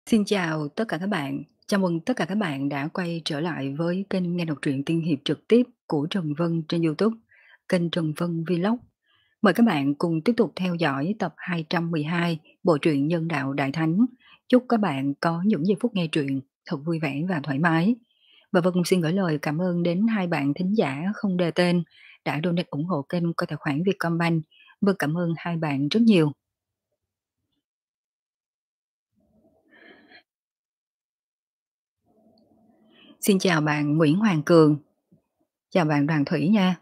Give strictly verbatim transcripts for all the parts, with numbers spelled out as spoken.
Xin chào tất cả các bạn. Chào mừng tất cả các bạn đã quay trở lại với kênh nghe đọc truyện tiên hiệp trực tiếp của Trần Vân trên YouTube, kênh Trần Vân Vlog. Mời các bạn cùng tiếp tục theo dõi tập hai trăm mười hai bộ truyện Nhân đạo Đại Thánh. Chúc các bạn có những giây phút nghe truyện thật vui vẻ và thoải mái. Và Vân cũng xin gửi lời cảm ơn đến hai bạn thính giả không đề tên đã donate ủng hộ kênh qua tài khoản Vietcombank. Vân cảm ơn hai bạn rất nhiều. Xin chào bạn Nguyễn Hoàng Cường. Chào bạn Đoàn Thủy nha.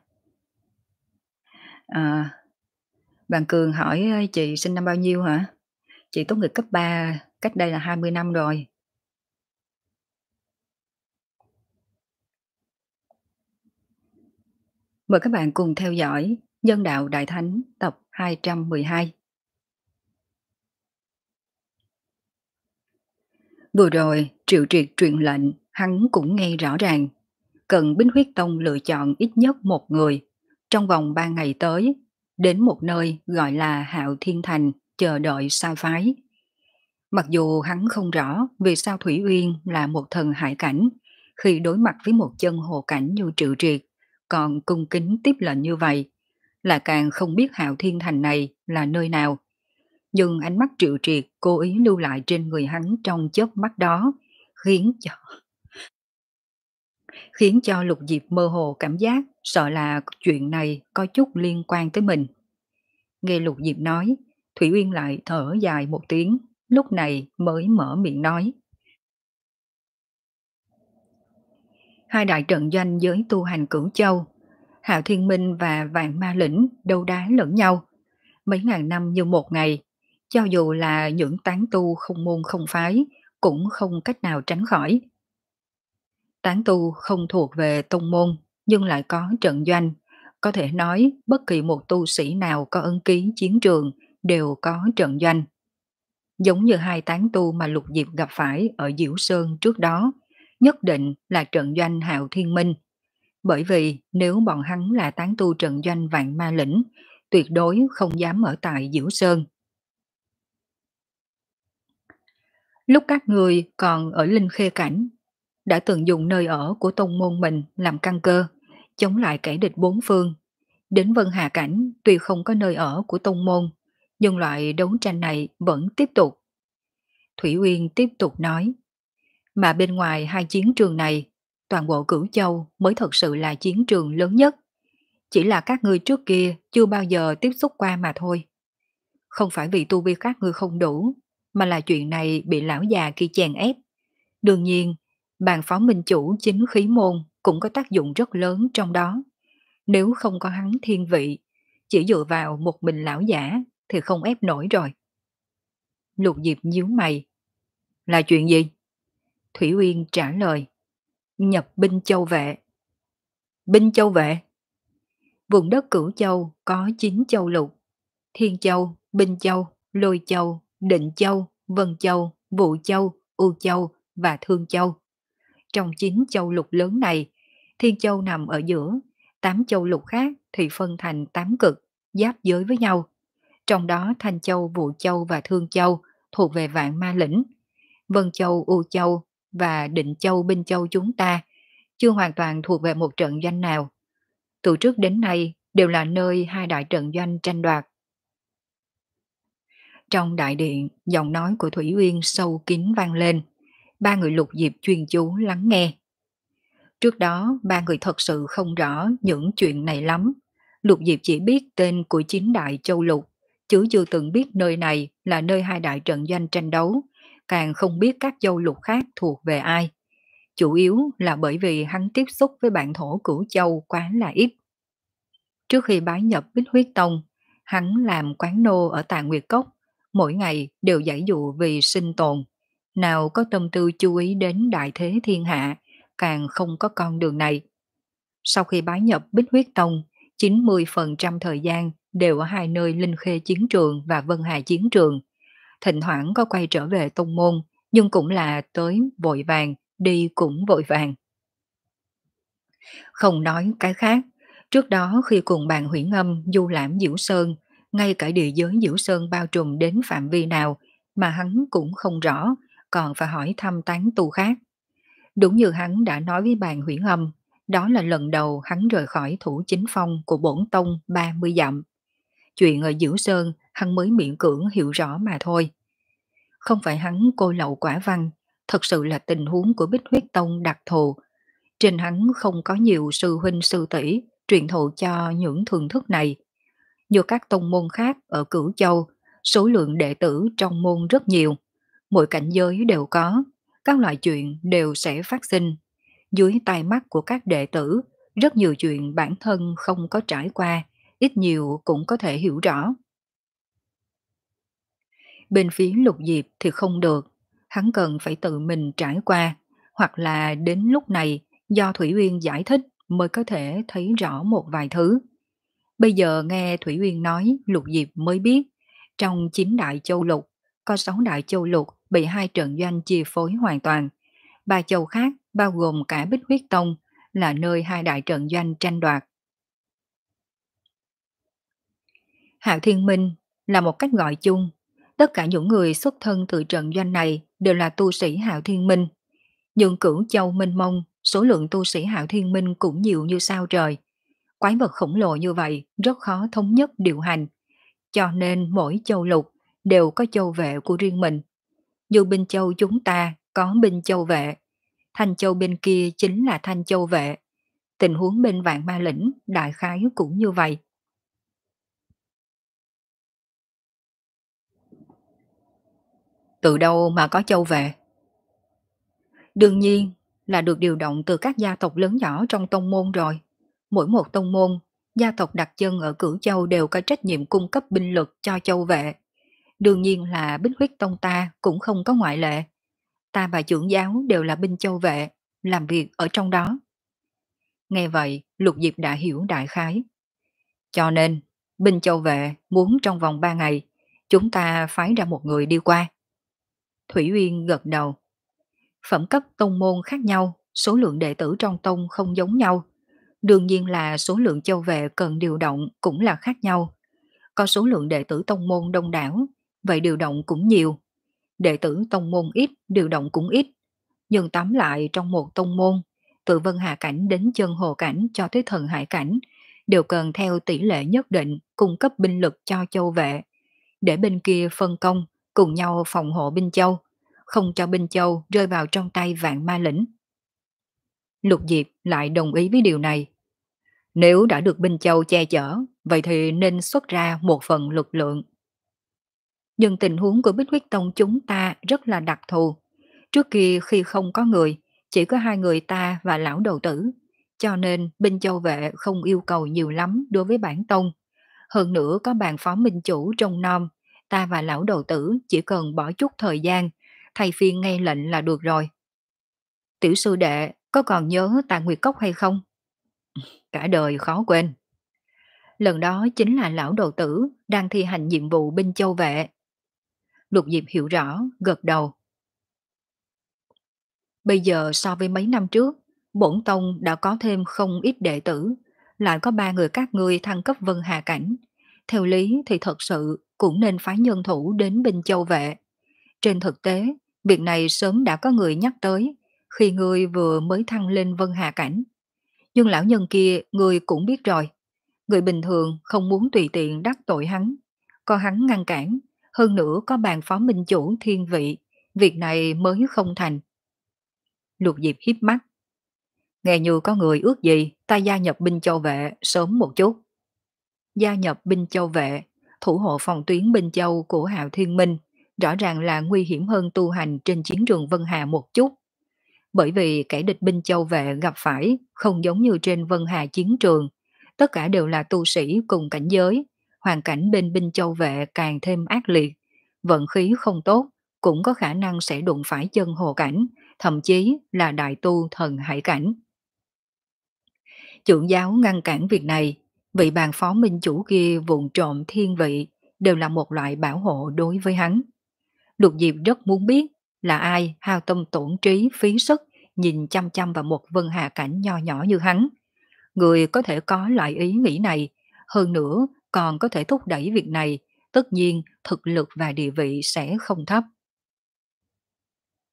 À, bạn Cường hỏi ơ, chị sinh năm bao nhiêu hả? Chị tốt nghiệp cấp ba cách đây là hai mươi năm rồi. Mời các bạn cùng theo dõi Nhân đạo Đại Thánh tập hai trăm mười hai. Vừa rồi, Triệu Triệt truyền lệnh, hắn cũng nghe rõ ràng. Cần Bính Huyết Tông lựa chọn ít nhất một người trong vòng ba ngày tới, đến một nơi gọi là Hạo Thiên Thành chờ đợi sai phái. Mặc dù hắn không rõ vì sao Thủy Uyên là một thần hải cảnh, khi đối mặt với một chân hồ cảnh như Triệu Triệt, còn cung kính tiếp lệnh như vậy, là càng không biết Hạo Thiên Thành này là nơi nào. Nhưng ánh mắt Triệu Triệt cố ý lưu lại trên người hắn trong chớp mắt đó, khiến cho khiến cho Lục Diệp mơ hồ cảm giác sợ là chuyện này có chút liên quan tới mình. Nghe Lục Diệp nói, Thủy Uyên lại thở dài một tiếng, lúc này mới mở miệng nói. Hai đại trận doanh giới tu hành Cửu Châu, Hạo Thiên Minh và Vạn Ma Lĩnh đấu đá lẫn nhau. Mấy ngàn năm như một ngày, cho dù là những tán tu không môn không phái, cũng không cách nào tránh khỏi. Tán tu không thuộc về tông môn, nhưng lại có trận doanh. Có thể nói bất kỳ một tu sĩ nào có ấn ký chiến trường đều có trận doanh. Giống như hai tán tu mà Lục Diệp gặp phải ở Diễu Sơn trước đó, nhất định là trận doanh Hạo Thiên Minh. Bởi vì nếu bọn hắn là tán tu trận doanh Vạn Ma Lĩnh, tuyệt đối không dám ở tại Diễu Sơn. Lúc các người còn ở Linh Khê Cảnh, đã từng dùng nơi ở của tông môn mình làm căn cơ, chống lại kẻ địch bốn phương. Đến Vân Hà Cảnh tuy không có nơi ở của tông môn, nhưng loại đấu tranh này vẫn tiếp tục. Thủy Uyên tiếp tục nói, mà bên ngoài hai chiến trường này, toàn bộ Cửu Châu mới thật sự là chiến trường lớn nhất. Chỉ là các ngươi trước kia chưa bao giờ tiếp xúc qua mà thôi. Không phải vì tu vi các ngươi không đủ, mà là chuyện này bị lão già kia chèn ép. Đương nhiên, bàn phó minh chủ chính khí môn cũng có tác dụng rất lớn trong đó. Nếu không có hắn thiên vị, chỉ dựa vào một mình lão giả thì không ép nổi rồi. Lục Diệp nhíu mày. Là chuyện gì? Thủy Uyên trả lời. Nhập binh châu vệ. Binh châu vệ? Vùng đất Cửu Châu có chín châu lục. Thiên Châu, Binh Châu, Lôi Châu, Định Châu, Vân Châu, Vũ Châu, U Châu và Thương Châu. Trong chín châu lục lớn này, Thiên Châu nằm ở giữa, tám châu lục khác thì phân thành tám cực, giáp giới với nhau. Trong đó Thanh Châu, Vũ Châu và Thương Châu thuộc về Vạn Ma Lĩnh. Vân Châu, U Châu và Định Châu, Binh Châu chúng ta chưa hoàn toàn thuộc về một trận doanh nào. Từ trước đến nay đều là nơi hai đại trận doanh tranh đoạt. Trong đại điện, giọng nói của Thủy Uyên sâu kín vang lên. Ba người Lục Diệp chuyên chú lắng nghe. Trước đó, ba người thật sự không rõ những chuyện này lắm. Lục Diệp chỉ biết tên của chín đại châu lục, chứ chưa từng biết nơi này là nơi hai đại trận doanh tranh đấu, càng không biết các châu lục khác thuộc về ai. Chủ yếu là bởi vì hắn tiếp xúc với bản thổ Cửu Châu quá là ít. Trước khi bái nhập Bích Huyết Tông, hắn làm quán nô ở Tà Nguyệt Cốc, mỗi ngày đều giải dụ vì sinh tồn. Nào có tâm tư chú ý đến đại thế thiên hạ, càng không có con đường này. Sau khi bái nhập Bích Huyết Tông, chín mươi phần trăm thời gian đều ở hai nơi Linh Khê Chiến Trường và Vân Hà Chiến Trường. Thỉnh thoảng có quay trở về tông môn, nhưng cũng là tới vội vàng, đi cũng vội vàng. Không nói cái khác, trước đó khi cùng bàn Huyễn Âm du lãm Diễu Sơn, ngay cả địa giới Diễu Sơn bao trùm đến phạm vi nào mà hắn cũng không rõ, còn phải hỏi thăm tán tu khác. Đúng như hắn đã nói với bàn Huyễn Âm, đó là lần đầu hắn rời khỏi thủ chính phong của bổn tông ba mươi dặm. Chuyện ở Diễu Sơn hắn mới miễn cưỡng hiểu rõ mà thôi. Không phải hắn cô lậu quả văn, thật sự là tình huống của Bích Huyết Tông đặc thù. Trên hắn không có nhiều sư huynh sư tỷ truyền thụ cho những thường thức này. Như các tông môn khác ở Cửu Châu, số lượng đệ tử trong môn rất nhiều, mỗi cảnh giới đều có, các loại chuyện đều sẽ phát sinh. Dưới tai mắt của các đệ tử, rất nhiều chuyện bản thân không có trải qua, ít nhiều cũng có thể hiểu rõ. Bên phía Lục Diệp thì không được, hắn cần phải tự mình trải qua, hoặc là đến lúc này do Thủy Uyên giải thích mới có thể thấy rõ một vài thứ. Bây giờ nghe Thủy Uyên nói, Lục Diệp mới biết, trong chín đại châu lục, có sáu đại châu lục bị hai trận doanh chia phối hoàn toàn. Ba châu khác, bao gồm cả Bích Huyết Tông, là nơi hai đại trận doanh tranh đoạt. Hạo Thiên Minh là một cách gọi chung. Tất cả những người xuất thân từ trận doanh này đều là tu sĩ Hạo Thiên Minh. Nhưng Cửu Châu mênh mông, số lượng tu sĩ Hạo Thiên Minh cũng nhiều như sao trời. Quái vật khổng lồ như vậy rất khó thống nhất điều hành. Cho nên mỗi châu lục đều có châu vệ của riêng mình. Như Binh Châu chúng ta có Binh Châu vệ, Thanh Châu bên kia chính là Thanh Châu vệ. Tình huống bên Vạn Ma Lĩnh đại khái cũng như vậy. Từ đâu mà có châu vệ? Đương nhiên là được điều động từ các gia tộc lớn nhỏ trong tông môn rồi. Mỗi một tông môn, gia tộc đặt chân ở Cửu Châu đều có trách nhiệm cung cấp binh lực cho châu vệ. Đương nhiên là Bích Huyết Tông ta cũng không có ngoại lệ. Ta và trưởng giáo đều là binh châu vệ, làm việc ở trong đó. Nghe vậy, Lục Diệp đã hiểu đại khái. Cho nên, binh châu vệ muốn trong vòng ba ngày, chúng ta phái ra một người đi qua. Thủy Uyên gật đầu. Phẩm cấp tông môn khác nhau, số lượng đệ tử trong tông không giống nhau. Đương nhiên là số lượng châu vệ cần điều động cũng là khác nhau. Có số lượng đệ tử tông môn đông đảo, vậy điều động cũng nhiều. Đệ tử tông môn ít, điều động cũng ít. Nhưng tóm lại trong một tông môn, từ Vân Hà Cảnh đến Chân Hồ Cảnh cho tới Thần Hải Cảnh, đều cần theo tỷ lệ nhất định cung cấp binh lực cho châu vệ, để bên kia phân công, cùng nhau phòng hộ binh châu, không cho binh châu rơi vào trong tay Vạn Ma Lĩnh. Lục Diệp lại đồng ý với điều này. Nếu đã được binh châu che chở, vậy thì nên xuất ra một phần lực lượng. Nhưng tình huống của Bích Huyết Tông chúng ta rất là đặc thù. Trước kia khi không có người, chỉ có hai người ta và lão đầu tử, cho nên binh châu vệ không yêu cầu nhiều lắm đối với bản tông. Hơn nữa có bàn phó minh chủ trong nom, ta và lão đầu tử chỉ cần bỏ chút thời gian, thay phiên nghe lệnh là được rồi. Tiểu sư đệ có còn nhớ Tà Nguyệt Cốc hay không? Cả đời khó quên. Lần đó chính là lão đầu tử đang thi hành nhiệm vụ binh châu vệ. Lục Diệp hiểu rõ, gật đầu. Bây giờ so với mấy năm trước, bổn tông đã có thêm không ít đệ tử, lại có ba người các ngươi thăng cấp Vân Hà Cảnh. Theo lý thì thật sự cũng nên phái nhân thủ đến binh châu vệ. Trên thực tế, việc này sớm đã có người nhắc tới, khi ngươi vừa mới thăng lên Vân Hà Cảnh. Nhưng lão nhân kia ngươi cũng biết rồi, người bình thường không muốn tùy tiện đắc tội hắn, có hắn ngăn cản, hơn nữa có bàn phó minh chủ thiên vị, việc này mới không thành. Lục Diệp hiếp mắt. Nghe như có người ước gì ta gia nhập binh châu vệ sớm một chút. Gia nhập binh châu vệ, thủ hộ phòng tuyến binh châu của Hạo Thiên Minh, rõ ràng là nguy hiểm hơn tu hành trên chiến trường Vân Hà một chút. Bởi vì kẻ địch binh châu vệ gặp phải không giống như trên Vân Hà chiến trường, tất cả đều là tu sĩ cùng cảnh giới, hoàn cảnh bên binh châu vệ càng thêm ác liệt, vận khí không tốt, cũng có khả năng sẽ đụng phải chân hồ cảnh, thậm chí là đại tu thần hải cảnh. Trưởng giáo ngăn cản việc này, vị bàn phó minh chủ kia vụng trộm thiên vị, đều là một loại bảo hộ đối với hắn. Lục Diệp rất muốn biết là ai hao tâm tổn trí phí sức nhìn chăm chăm vào một Vân Hà Cảnh nho nhỏ như hắn. Người có thể có loại ý nghĩ này, hơn nữa còn có thể thúc đẩy việc này, tất nhiên thực lực và địa vị sẽ không thấp.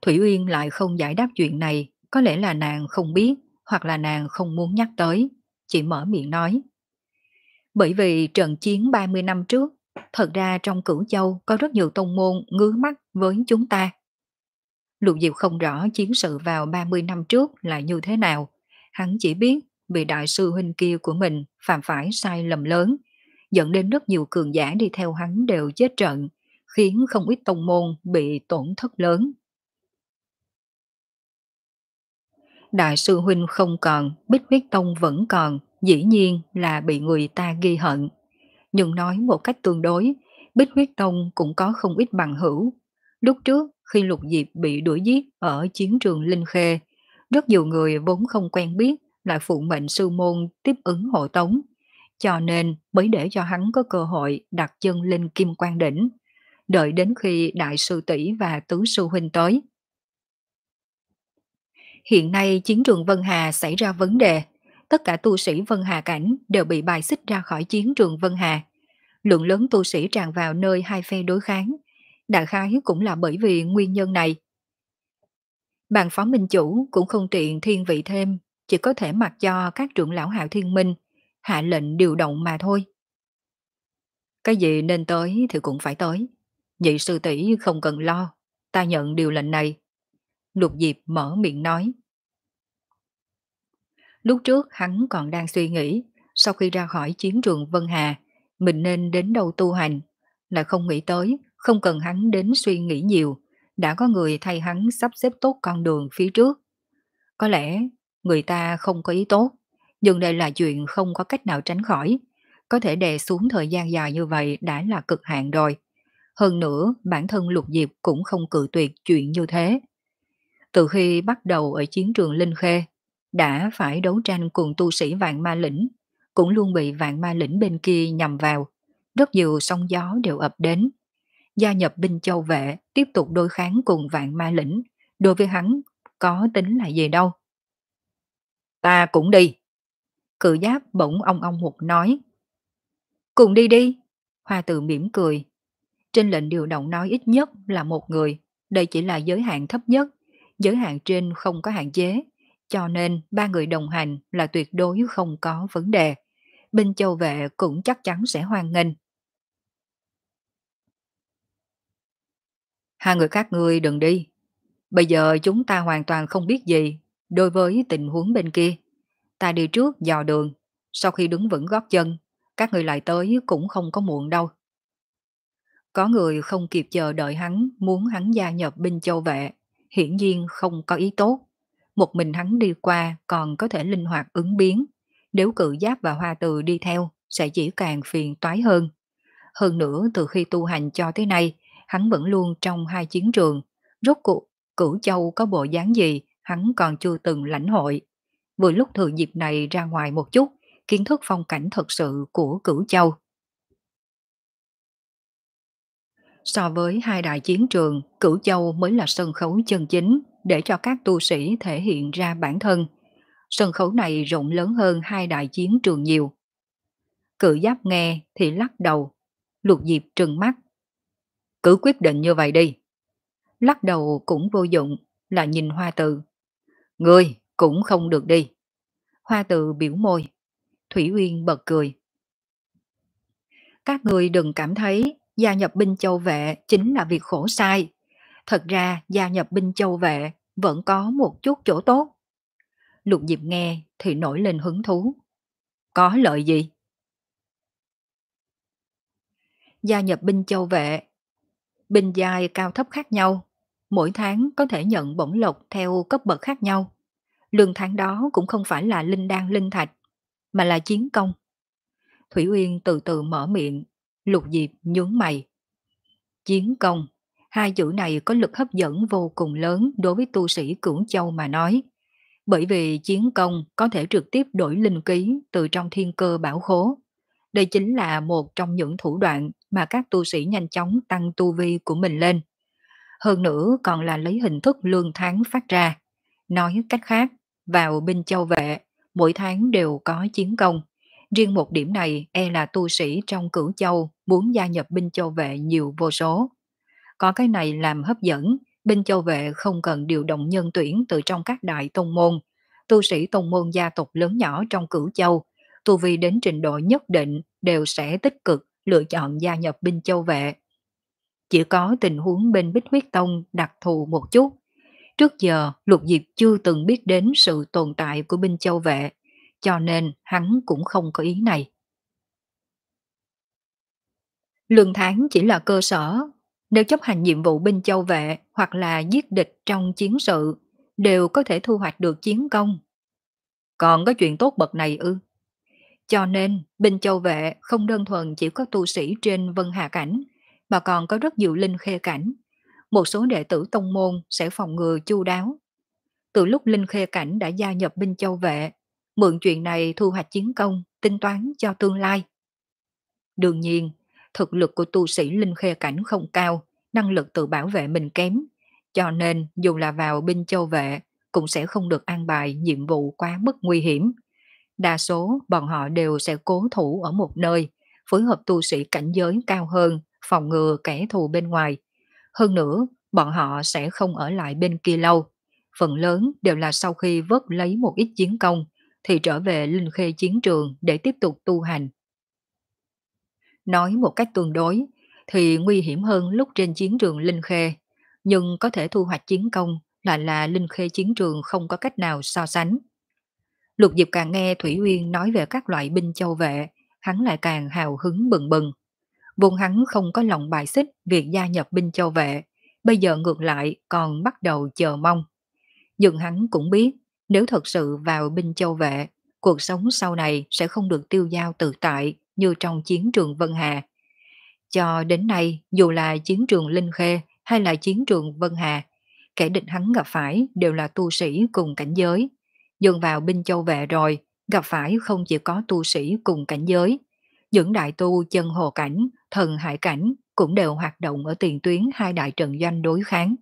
Thủy Uyên lại không giải đáp chuyện này, có lẽ là nàng không biết, hoặc là nàng không muốn nhắc tới, chỉ mở miệng nói. Bởi vì trận chiến ba mươi năm trước, thật ra trong Cửu Châu có rất nhiều tông môn ngứa mắt với chúng ta. Lục Diệp không rõ chiến sự vào ba mươi năm trước là như thế nào, hắn chỉ biết vì đại sư huynh kia của mình phạm phải sai lầm lớn, dẫn đến rất nhiều cường giả đi theo hắn đều chết trận, khiến không ít tông môn bị tổn thất lớn. Đại sư huynh không còn, Bích Huyết Tông vẫn còn, dĩ nhiên là bị người ta ghi hận. Nhưng nói một cách tương đối, Bích Huyết Tông cũng có không ít bằng hữu. Lúc trước, khi Lục Diệp bị đuổi giết ở chiến trường Linh Khê, rất nhiều người vốn không quen biết lại phụ mệnh sư môn tiếp ứng hộ tống, cho nên mới để cho hắn có cơ hội đặt chân lên Kim Quan Đỉnh, đợi đến khi Đại sư tỷ và Tứ sư huynh tới. Hiện nay chiến trường Vân Hà xảy ra vấn đề, tất cả tu sĩ Vân Hà cảnh đều bị bài xích ra khỏi chiến trường Vân Hà. Lượng lớn tu sĩ tràn vào nơi hai phe đối kháng, đại khái cũng là bởi vì nguyên nhân này. Bàn phó minh chủ cũng không tiện thiên vị thêm, chỉ có thể mặc cho các trưởng lão Hạo Thiên Minh hạ lệnh điều động mà thôi. Cái gì nên tới thì cũng phải tới. Nhị sư tỷ không cần lo, ta nhận điều lệnh này. Lục Diệp mở miệng nói. Lúc trước hắn còn đang suy nghĩ, sau khi ra khỏi chiến trường Vân Hà, mình nên đến đâu tu hành, lại không nghĩ tới, không cần hắn đến suy nghĩ nhiều, đã có người thay hắn sắp xếp tốt con đường phía trước. Có lẽ người ta không có ý tốt, nhưng đây là chuyện không có cách nào tránh khỏi, có thể đè xuống thời gian dài như vậy đã là cực hạn rồi. Hơn nữa, bản thân Lục Diệp cũng không cự tuyệt chuyện như thế. Từ khi bắt đầu ở chiến trường Linh Khê, đã phải đấu tranh cùng tu sĩ Vạn Ma Lĩnh, cũng luôn bị Vạn Ma Lĩnh bên kia nhằm vào. Rất nhiều sóng gió đều ập đến. Gia nhập binh châu vệ, tiếp tục đối kháng cùng Vạn Ma Lĩnh. Đối với hắn, có tính là gì đâu. Ta cũng đi. Cự Giáp bỗng ong ong một nói. Cùng đi đi. Hoa Tự mỉm cười. Trên lệnh điều động nói ít nhất là một người. Đây chỉ là giới hạn thấp nhất. Giới hạn trên không có hạn chế. Cho nên ba người đồng hành là tuyệt đối không có vấn đề. Binh châu vệ cũng chắc chắn sẽ hoan nghênh. Hai người khác ngươi đừng đi. Bây giờ chúng ta hoàn toàn không biết gì đối với tình huống bên kia. Ta đi trước dò đường. Sau khi đứng vững gót chân, các người lại tới cũng không có muộn đâu. Có người không kịp chờ đợi hắn, muốn hắn gia nhập binh châu vệ, hiển nhiên không có ý tốt. Một mình hắn đi qua còn có thể linh hoạt ứng biến, nếu Cự Giáp và Hoa Từ đi theo sẽ chỉ càng phiền toái hơn. Hơn nữa từ khi tu hành cho tới nay, hắn vẫn luôn trong hai chiến trường, rốt cuộc Cửu Châu có bộ dáng gì hắn còn chưa từng lãnh hội. Vừa lúc thừa dịp này ra ngoài một chút, kiến thức phong cảnh thật sự của Cửu Châu. So với hai đại chiến trường, Cửu Châu mới là sân khấu chân chính để cho các tu sĩ thể hiện ra bản thân. Sân khấu này rộng lớn hơn hai đại chiến trường nhiều. Cự Giáp nghe thì lắc đầu, Lục Diệp trừng mắt. Cứ quyết định như vậy đi. Lắc đầu cũng vô dụng, là nhìn Hoa Từ. Ngươi cũng không được đi. Hoa Từ biểu môi. Thủy Uyên bật cười. Các người đừng cảm thấy gia nhập binh châu vệ chính là việc khổ sai. Thật ra gia nhập binh châu vệ vẫn có một chút chỗ tốt. Lục Diệp nghe thì nổi lên hứng thú. Có lợi gì? Gia nhập binh châu vệ, binh giai cao thấp khác nhau, mỗi tháng có thể nhận bổng lộc theo cấp bậc khác nhau. Lương tháng đó cũng không phải là linh đan linh thạch, mà là chiến công. Thủy Uyên từ từ mở miệng, Lục Diệp nhướng mày. Chiến công, hai chữ này có lực hấp dẫn vô cùng lớn đối với tu sĩ Cửu Châu mà nói. Bởi vì chiến công có thể trực tiếp đổi linh ký từ trong thiên cơ bảo khố. Đây chính là một trong những thủ đoạn mà các tu sĩ nhanh chóng tăng tu vi của mình lên. Hơn nữa còn là lấy hình thức lương tháng phát ra. Nói cách khác, vào binh châu vệ, mỗi tháng đều có chiến công. Riêng một điểm này e là tu sĩ trong Cửu Châu muốn gia nhập binh châu vệ nhiều vô số. Có cái này làm hấp dẫn Binh Châu Vệ không cần điều động nhân tuyển từ trong các đại tông môn, tu sĩ tông môn gia tộc lớn nhỏ trong Cửu Châu, tu vi đến trình độ nhất định đều sẽ tích cực lựa chọn gia nhập Binh Châu Vệ. Chỉ có tình huống bên Bích Huyết Tông đặc thù một chút. Trước giờ, Lục Diệp chưa từng biết đến sự tồn tại của Binh Châu Vệ, cho nên hắn cũng không có ý này. Lương tháng chỉ là cơ sở, nếu chấp hành nhiệm vụ Binh Châu Vệ hoặc là giết địch trong chiến sự, đều có thể thu hoạch được chiến công. Còn có chuyện tốt bậc này ư? Cho nên, Binh Châu Vệ không đơn thuần chỉ có tu sĩ trên Vân Hà Cảnh, mà còn có rất nhiều linh khê cảnh. Một số đệ tử tông môn sẽ phòng ngừa chu đáo. Từ lúc Linh Khê Cảnh đã gia nhập Binh Châu Vệ, mượn chuyện này thu hoạch chiến công, tính toán cho tương lai. Đương nhiên, thực lực của tu sĩ Linh Khê Cảnh không cao, năng lực tự bảo vệ mình kém, cho nên dù là vào Binh Châu Vệ cũng sẽ không được an bài nhiệm vụ quá mức nguy hiểm. Đa số bọn họ đều sẽ cố thủ ở một nơi, phối hợp tu sĩ cảnh giới cao hơn, phòng ngừa kẻ thù bên ngoài. Hơn nữa, bọn họ sẽ không ở lại bên kia lâu. Phần lớn đều là sau khi vớt lấy một ít chiến công thì trở về Linh Khê chiến trường để tiếp tục tu hành. Nói một cách tương đối thì nguy hiểm hơn lúc trên chiến trường Linh Khê, nhưng có thể thu hoạch chiến công lại là Linh Khê chiến trường không có cách nào so sánh. Lục Diệp càng nghe Thủy Uyên nói về các loại binh châu vệ, hắn lại càng hào hứng bừng bừng. Vốn hắn không có lòng bài xích việc gia nhập binh châu vệ, bây giờ ngược lại còn bắt đầu chờ mong. Nhưng hắn cũng biết, nếu thật sự vào binh châu vệ, cuộc sống sau này sẽ không được tiêu dao tự tại như trong chiến trường Vân Hà. Cho đến nay, dù là chiến trường Linh Khê hay là chiến trường Vân Hà, kẻ địch hắn gặp phải đều là tu sĩ cùng cảnh giới. Dần vào binh châu vệ rồi, gặp phải không chỉ có tu sĩ cùng cảnh giới. Những đại tu chân hồ cảnh, thần hải cảnh cũng đều hoạt động ở tiền tuyến hai đại trận doanh đối kháng.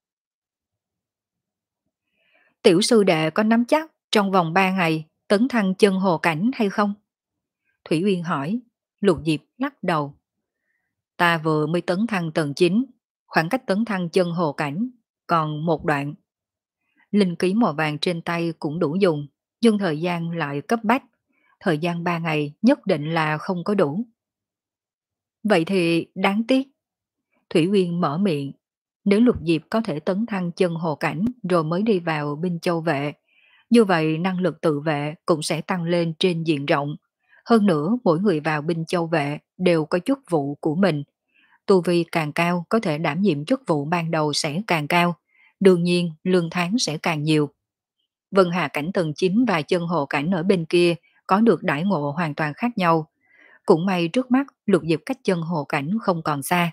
Tiểu sư đệ có nắm chắc trong vòng ba ngày tấn thăng chân hồ cảnh hay không? Thủy Uyên hỏi. Lục Diệp lắc đầu. Ta vừa mới tấn thăng tầng chín, khoảng cách tấn thăng chân hồ cảnh còn một đoạn. Linh ký màu vàng trên tay cũng đủ dùng, nhưng thời gian lại cấp bách. Thời gian ba ngày nhất định là không có đủ. Vậy thì đáng tiếc. Thủy Uyên mở miệng. Nếu Lục Diệp có thể tấn thăng chân hồ cảnh rồi mới đi vào binh châu vệ, như vậy năng lực tự vệ cũng sẽ tăng lên trên diện rộng. Hơn nữa mỗi người vào binh châu vệ đều có chức vụ của mình. Tu vi càng cao có thể đảm nhiệm chức vụ ban đầu sẽ càng cao. Đương nhiên lương tháng sẽ càng nhiều. Vân Hà cảnh tầng chín và chân hồ cảnh ở bên kia có được đãi ngộ hoàn toàn khác nhau. Cũng may trước mắt Lục Diệp cách chân hồ cảnh không còn xa.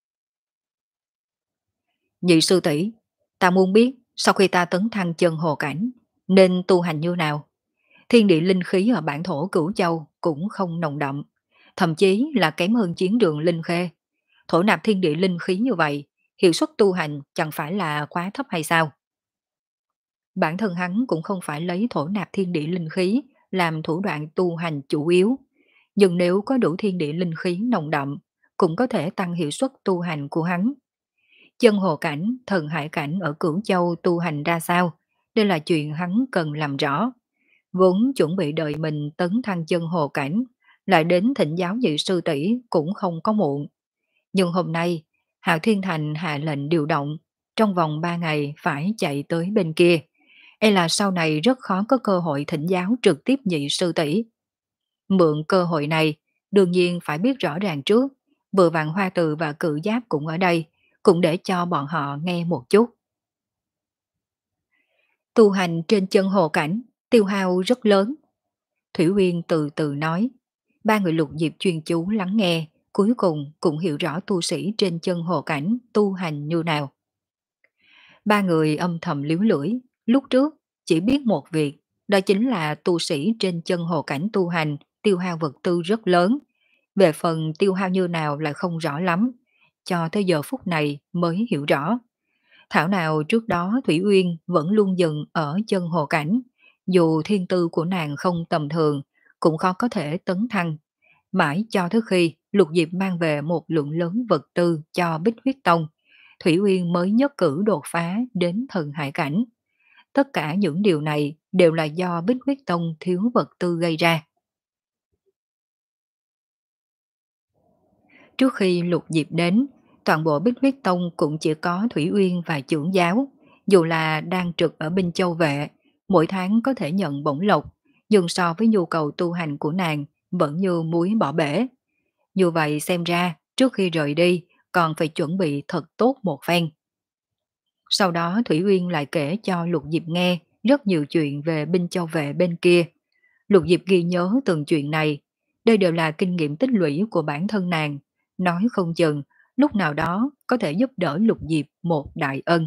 Nhị sư tỷ, ta muốn biết sau khi ta tấn thăng chân hồ cảnh nên tu hành như nào? Thiên địa linh khí ở bản thổ Cửu Châu cũng không nồng đậm, thậm chí là kém hơn chiến trường Linh Khê. Thổ nạp thiên địa linh khí như vậy, hiệu suất tu hành chẳng phải là quá thấp hay sao? Bản thân hắn cũng không phải lấy thổ nạp thiên địa linh khí làm thủ đoạn tu hành chủ yếu, nhưng nếu có đủ thiên địa linh khí nồng đậm, cũng có thể tăng hiệu suất tu hành của hắn. Chân hồ cảnh, thần hải cảnh ở Cửu Châu tu hành ra sao, đây là chuyện hắn cần làm rõ. Vốn chuẩn bị đợi mình tấn thăng chân hồ cảnh, lại đến thỉnh giáo nhị sư tỷ cũng không có muộn. Nhưng hôm nay, Hạo Thiên Thành hạ lệnh điều động, trong vòng ba ngày phải chạy tới bên kia. E là sau này rất khó có cơ hội thỉnh giáo trực tiếp nhị sư tỷ. Mượn cơ hội này, đương nhiên phải biết rõ ràng trước, vừa vặn Hoa Từ và Cự Giáp cũng ở đây, cũng để cho bọn họ nghe một chút. Tu hành trên chân hồ cảnh, tiêu hao rất lớn. Thủy Uyên từ từ nói. Ba người Lục Diệp chuyên chú lắng nghe, cuối cùng cũng hiểu rõ tu sĩ trên chân hồ cảnh tu hành như nào. Ba người âm thầm liếu lưỡi, lúc trước chỉ biết một việc, đó chính là tu sĩ trên chân hồ cảnh tu hành tiêu hao vật tư rất lớn. Về phần tiêu hao như nào lại không rõ lắm, cho tới giờ phút này mới hiểu rõ. Thảo nào trước đó Thủy Uyên vẫn luôn dừng ở chân hồ cảnh, dù thiên tư của nàng không tầm thường, cũng khó có thể tấn thăng. Mãi cho tới khi Lục Diệp mang về một lượng lớn vật tư cho Bích Huyết Tông, Thủy Uyên mới nhất cử đột phá đến thần hải cảnh. Tất cả những điều này đều là do Bích Huyết Tông thiếu vật tư gây ra. Trước khi Lục Diệp đến, toàn bộ Bích Huyết Tông cũng chỉ có Thủy Uyên và trưởng giáo. Dù là đang trực ở Binh Châu Vệ, mỗi tháng có thể nhận bổng lộc, nhưng so với nhu cầu tu hành của nàng vẫn như muối bỏ bể. Như vậy xem ra, trước khi rời đi, còn phải chuẩn bị thật tốt một phen. Sau đó Thủy Uyên lại kể cho Lục Diệp nghe rất nhiều chuyện về Binh Châu Vệ bên kia. Lục Diệp ghi nhớ từng chuyện này. Đây đều là kinh nghiệm tích lũy của bản thân nàng. Nói không chừng, lúc nào đó có thể giúp đỡ Lục Diệp một đại ân.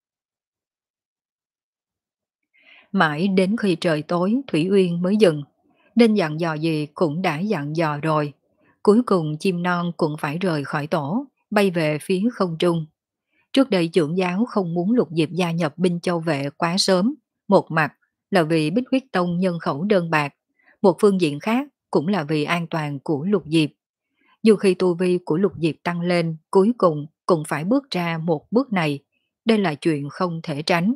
Mãi đến khi trời tối Thủy Uyên mới dừng. Nên dặn dò gì cũng đã dặn dò rồi. Cuối cùng chim non cũng phải rời khỏi tổ, bay về phía không trung. Trước đây trưởng giáo không muốn Lục Diệp gia nhập binh châu vệ quá sớm. Một mặt là vì Bích Huyết Tông nhân khẩu đơn bạc. Một phương diện khác cũng là vì an toàn của Lục Diệp. Dù khi tu vi của Lục Diệp tăng lên, cuối cùng cũng phải bước ra một bước này. Đây là chuyện không thể tránh.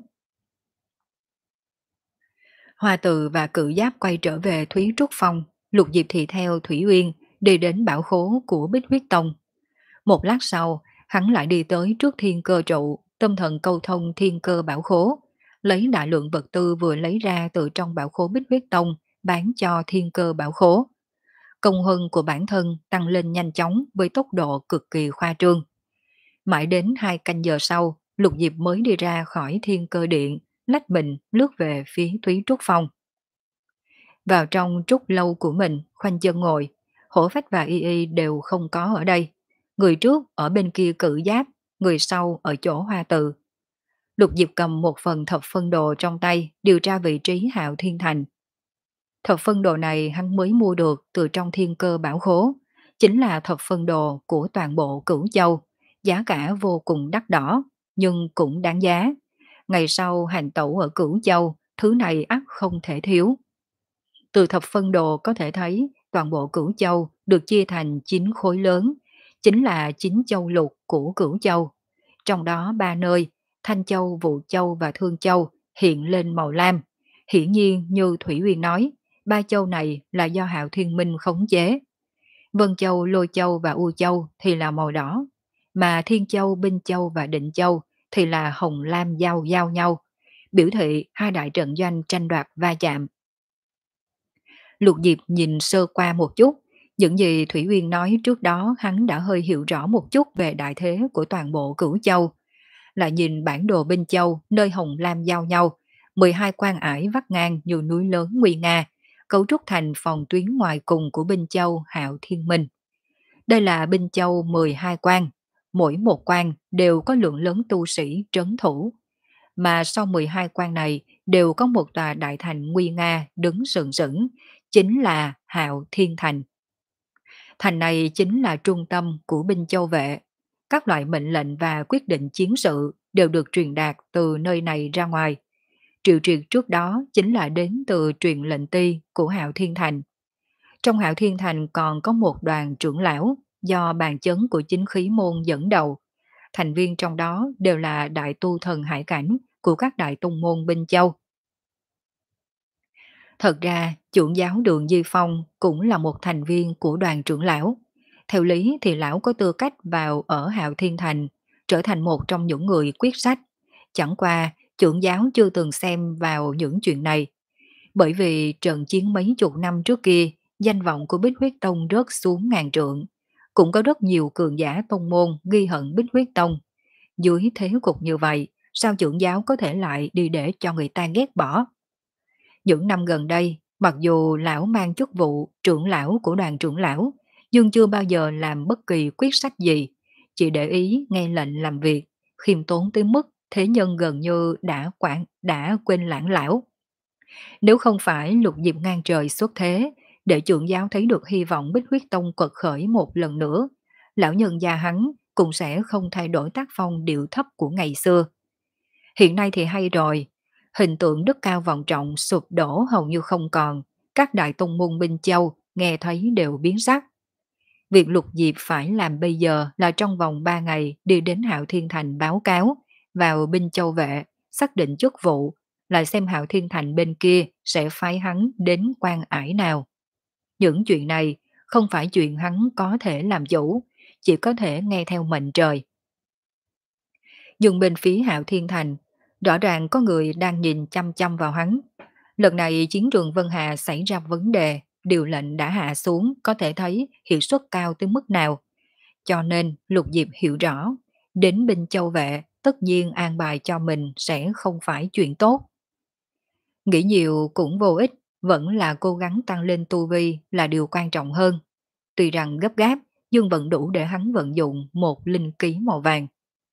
Hoa Từ và Cự Giáp quay trở về Thúy Trúc Phong, Lục Diệp thì theo Thủy Uyên đi đến bảo khố của Bích Huyết Tông. Một lát sau, hắn lại đi tới trước thiên cơ trụ, tâm thần câu thông thiên cơ bảo khố, lấy đại lượng vật tư vừa lấy ra từ trong bảo khố Bích Huyết Tông bán cho thiên cơ bảo khố. Công huân của bản thân tăng lên nhanh chóng với tốc độ cực kỳ khoa trương. Mãi đến hai canh giờ sau, Lục Diệp mới đi ra khỏi thiên cơ điện, lách mình lướt về phía Thúy Trúc Phong. Vào trong trúc lâu của mình, khoanh chân ngồi, Hổ Phách và Y Y đều không có ở đây. Người trước ở bên kia Cự Giáp, người sau ở chỗ Hoa Từ. Lục Diệp cầm một phần thập phân đồ trong tay, điều tra vị trí Hạo Thiên Thành. Thập phân đồ này hắn mới mua được từ trong thiên cơ bảo khố, chính là thập phân đồ của toàn bộ Cửu Châu, giá cả vô cùng đắt đỏ, nhưng cũng đáng giá. Ngày sau hành tẩu ở Cửu Châu, thứ này ắt không thể thiếu. Từ thập phân đồ có thể thấy toàn bộ Cửu Châu được chia thành chín khối lớn, chính là chín châu lục của Cửu Châu. Trong đó ba nơi, Thanh Châu, Vũ Châu và Thương Châu hiện lên màu lam. Hiển nhiên như Thủy Uyên nói, ba châu này là do Hạo Thiên Minh khống chế. Vân Châu, Lôi Châu và U Châu thì là màu đỏ, mà Thiên Châu, Binh Châu và Định Châu thì là hồng lam giao giao nhau, biểu thị hai đại trận doanh tranh đoạt va chạm. Lục Diệp nhìn sơ qua một chút, những gì Thủy Uyên nói trước đó hắn đã hơi hiểu rõ một chút về đại thế của toàn bộ Cửu Châu. Lại nhìn bản đồ Binh Châu nơi hồng lam giao nhau, mười hai quan ải vắt ngang như núi lớn nguy nga, cấu trúc thành phòng tuyến ngoài cùng của Binh Châu Hạo Thiên Minh. Đây là Binh Châu mười hai quan, mỗi một quan đều có lượng lớn tu sĩ trấn thủ. Mà sau mười hai quan này đều có một tòa đại thành nguy nga đứng sừng sững, chính là Hạo Thiên Thành. Thành này chính là trung tâm của binh châu vệ. Các loại mệnh lệnh và quyết định chiến sự đều được truyền đạt từ nơi này ra ngoài. Triệu triệt trước đó chính là đến từ truyền lệnh ti của Hạo Thiên Thành. Trong Hạo Thiên Thành còn có một đoàn trưởng lão do bàn chấn của chính khí môn dẫn đầu. Thành viên trong đó đều là đại tu thần hải cảnh của các đại tông môn Binh Châu. Thật ra, trưởng giáo Đường Di Phong cũng là một thành viên của đoàn trưởng lão. Theo lý thì lão có tư cách vào ở Hạo Thiên Thành, trở thành một trong những người quyết sách. Chẳng qua, trưởng giáo chưa từng xem vào những chuyện này. Bởi vì trận chiến mấy chục năm trước kia, danh vọng của Bích Huyết Tông rớt xuống ngàn trượng. Cũng có rất nhiều cường giả tông môn ghi hận Bích Huyết Tông. Dưới thế cục như vậy, sao trưởng giáo có thể lại đi để cho người ta ghét bỏ? Những năm gần đây, mặc dù lão mang chức vụ trưởng lão của đoàn trưởng lão, nhưng chưa bao giờ làm bất kỳ quyết sách gì, chỉ để ý nghe lệnh làm việc, khiêm tốn tới mức thế nhân gần như đã quản đã quên lãng lão. Nếu không phải Lục Diệp ngang trời xuất thế, để trưởng giáo thấy được hy vọng Bích Huyết Tông quật khởi một lần nữa, lão nhân gia hắn cũng sẽ không thay đổi tác phong điệu thấp của ngày xưa. Hiện nay thì hay rồi, hình tượng đức cao vọng trọng sụp đổ hầu như không còn, các đại tông môn Binh Châu nghe thấy đều biến sắc. Việc Lục Diệp phải làm bây giờ là trong vòng ba ngày đi đến Hạo Thiên Thành báo cáo vào binh châu vệ, xác định chức vụ, lại xem Hạo Thiên Thành bên kia sẽ phái hắn đến quan ải nào. Những chuyện này không phải chuyện hắn có thể làm chủ, chỉ có thể nghe theo mệnh trời. Nhưng bên phía Hạo Thiên Thành, rõ ràng có người đang nhìn chăm chăm vào hắn. Lần này chiến trường Vân Hà xảy ra vấn đề, điều lệnh đã hạ xuống có thể thấy hiệu suất cao tới mức nào. Cho nên Lục Diệp hiểu rõ, đến binh châu vệ tất nhiên an bài cho mình sẽ không phải chuyện tốt. Nghĩ nhiều cũng vô ích, vẫn là cố gắng tăng lên tu vi là điều quan trọng hơn. Tuy rằng gấp gáp, nhưng vẫn đủ để hắn vận dụng một linh ký màu vàng.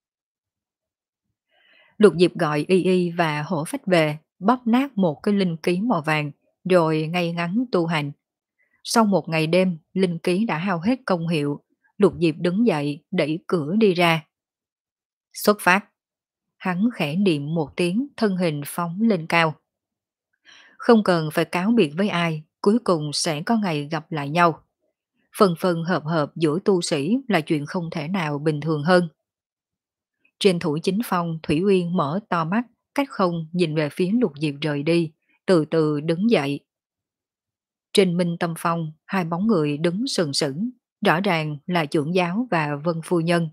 Lục Diệp gọi Y Y và Hổ Phách về, bóp nát một cái linh ký màu vàng, rồi ngay ngắn tu hành. Sau một ngày đêm, linh ký đã hao hết công hiệu, Lục Diệp đứng dậy, đẩy cửa đi ra. Xuất phát. Hắn khẽ niệm một tiếng, thân hình phóng lên cao. Không cần phải cáo biệt với ai, cuối cùng sẽ có ngày gặp lại nhau. Phần phần hợp hợp giữa tu sĩ là chuyện không thể nào bình thường hơn. Trên thủ chính phong, Thủy Uyên mở to mắt, cách không nhìn về phía Lục Diệp rời đi, từ từ đứng dậy. Trên Minh Tâm Phong, hai bóng người đứng sừng sững, rõ ràng là trưởng giáo và Vân Phu Nhân.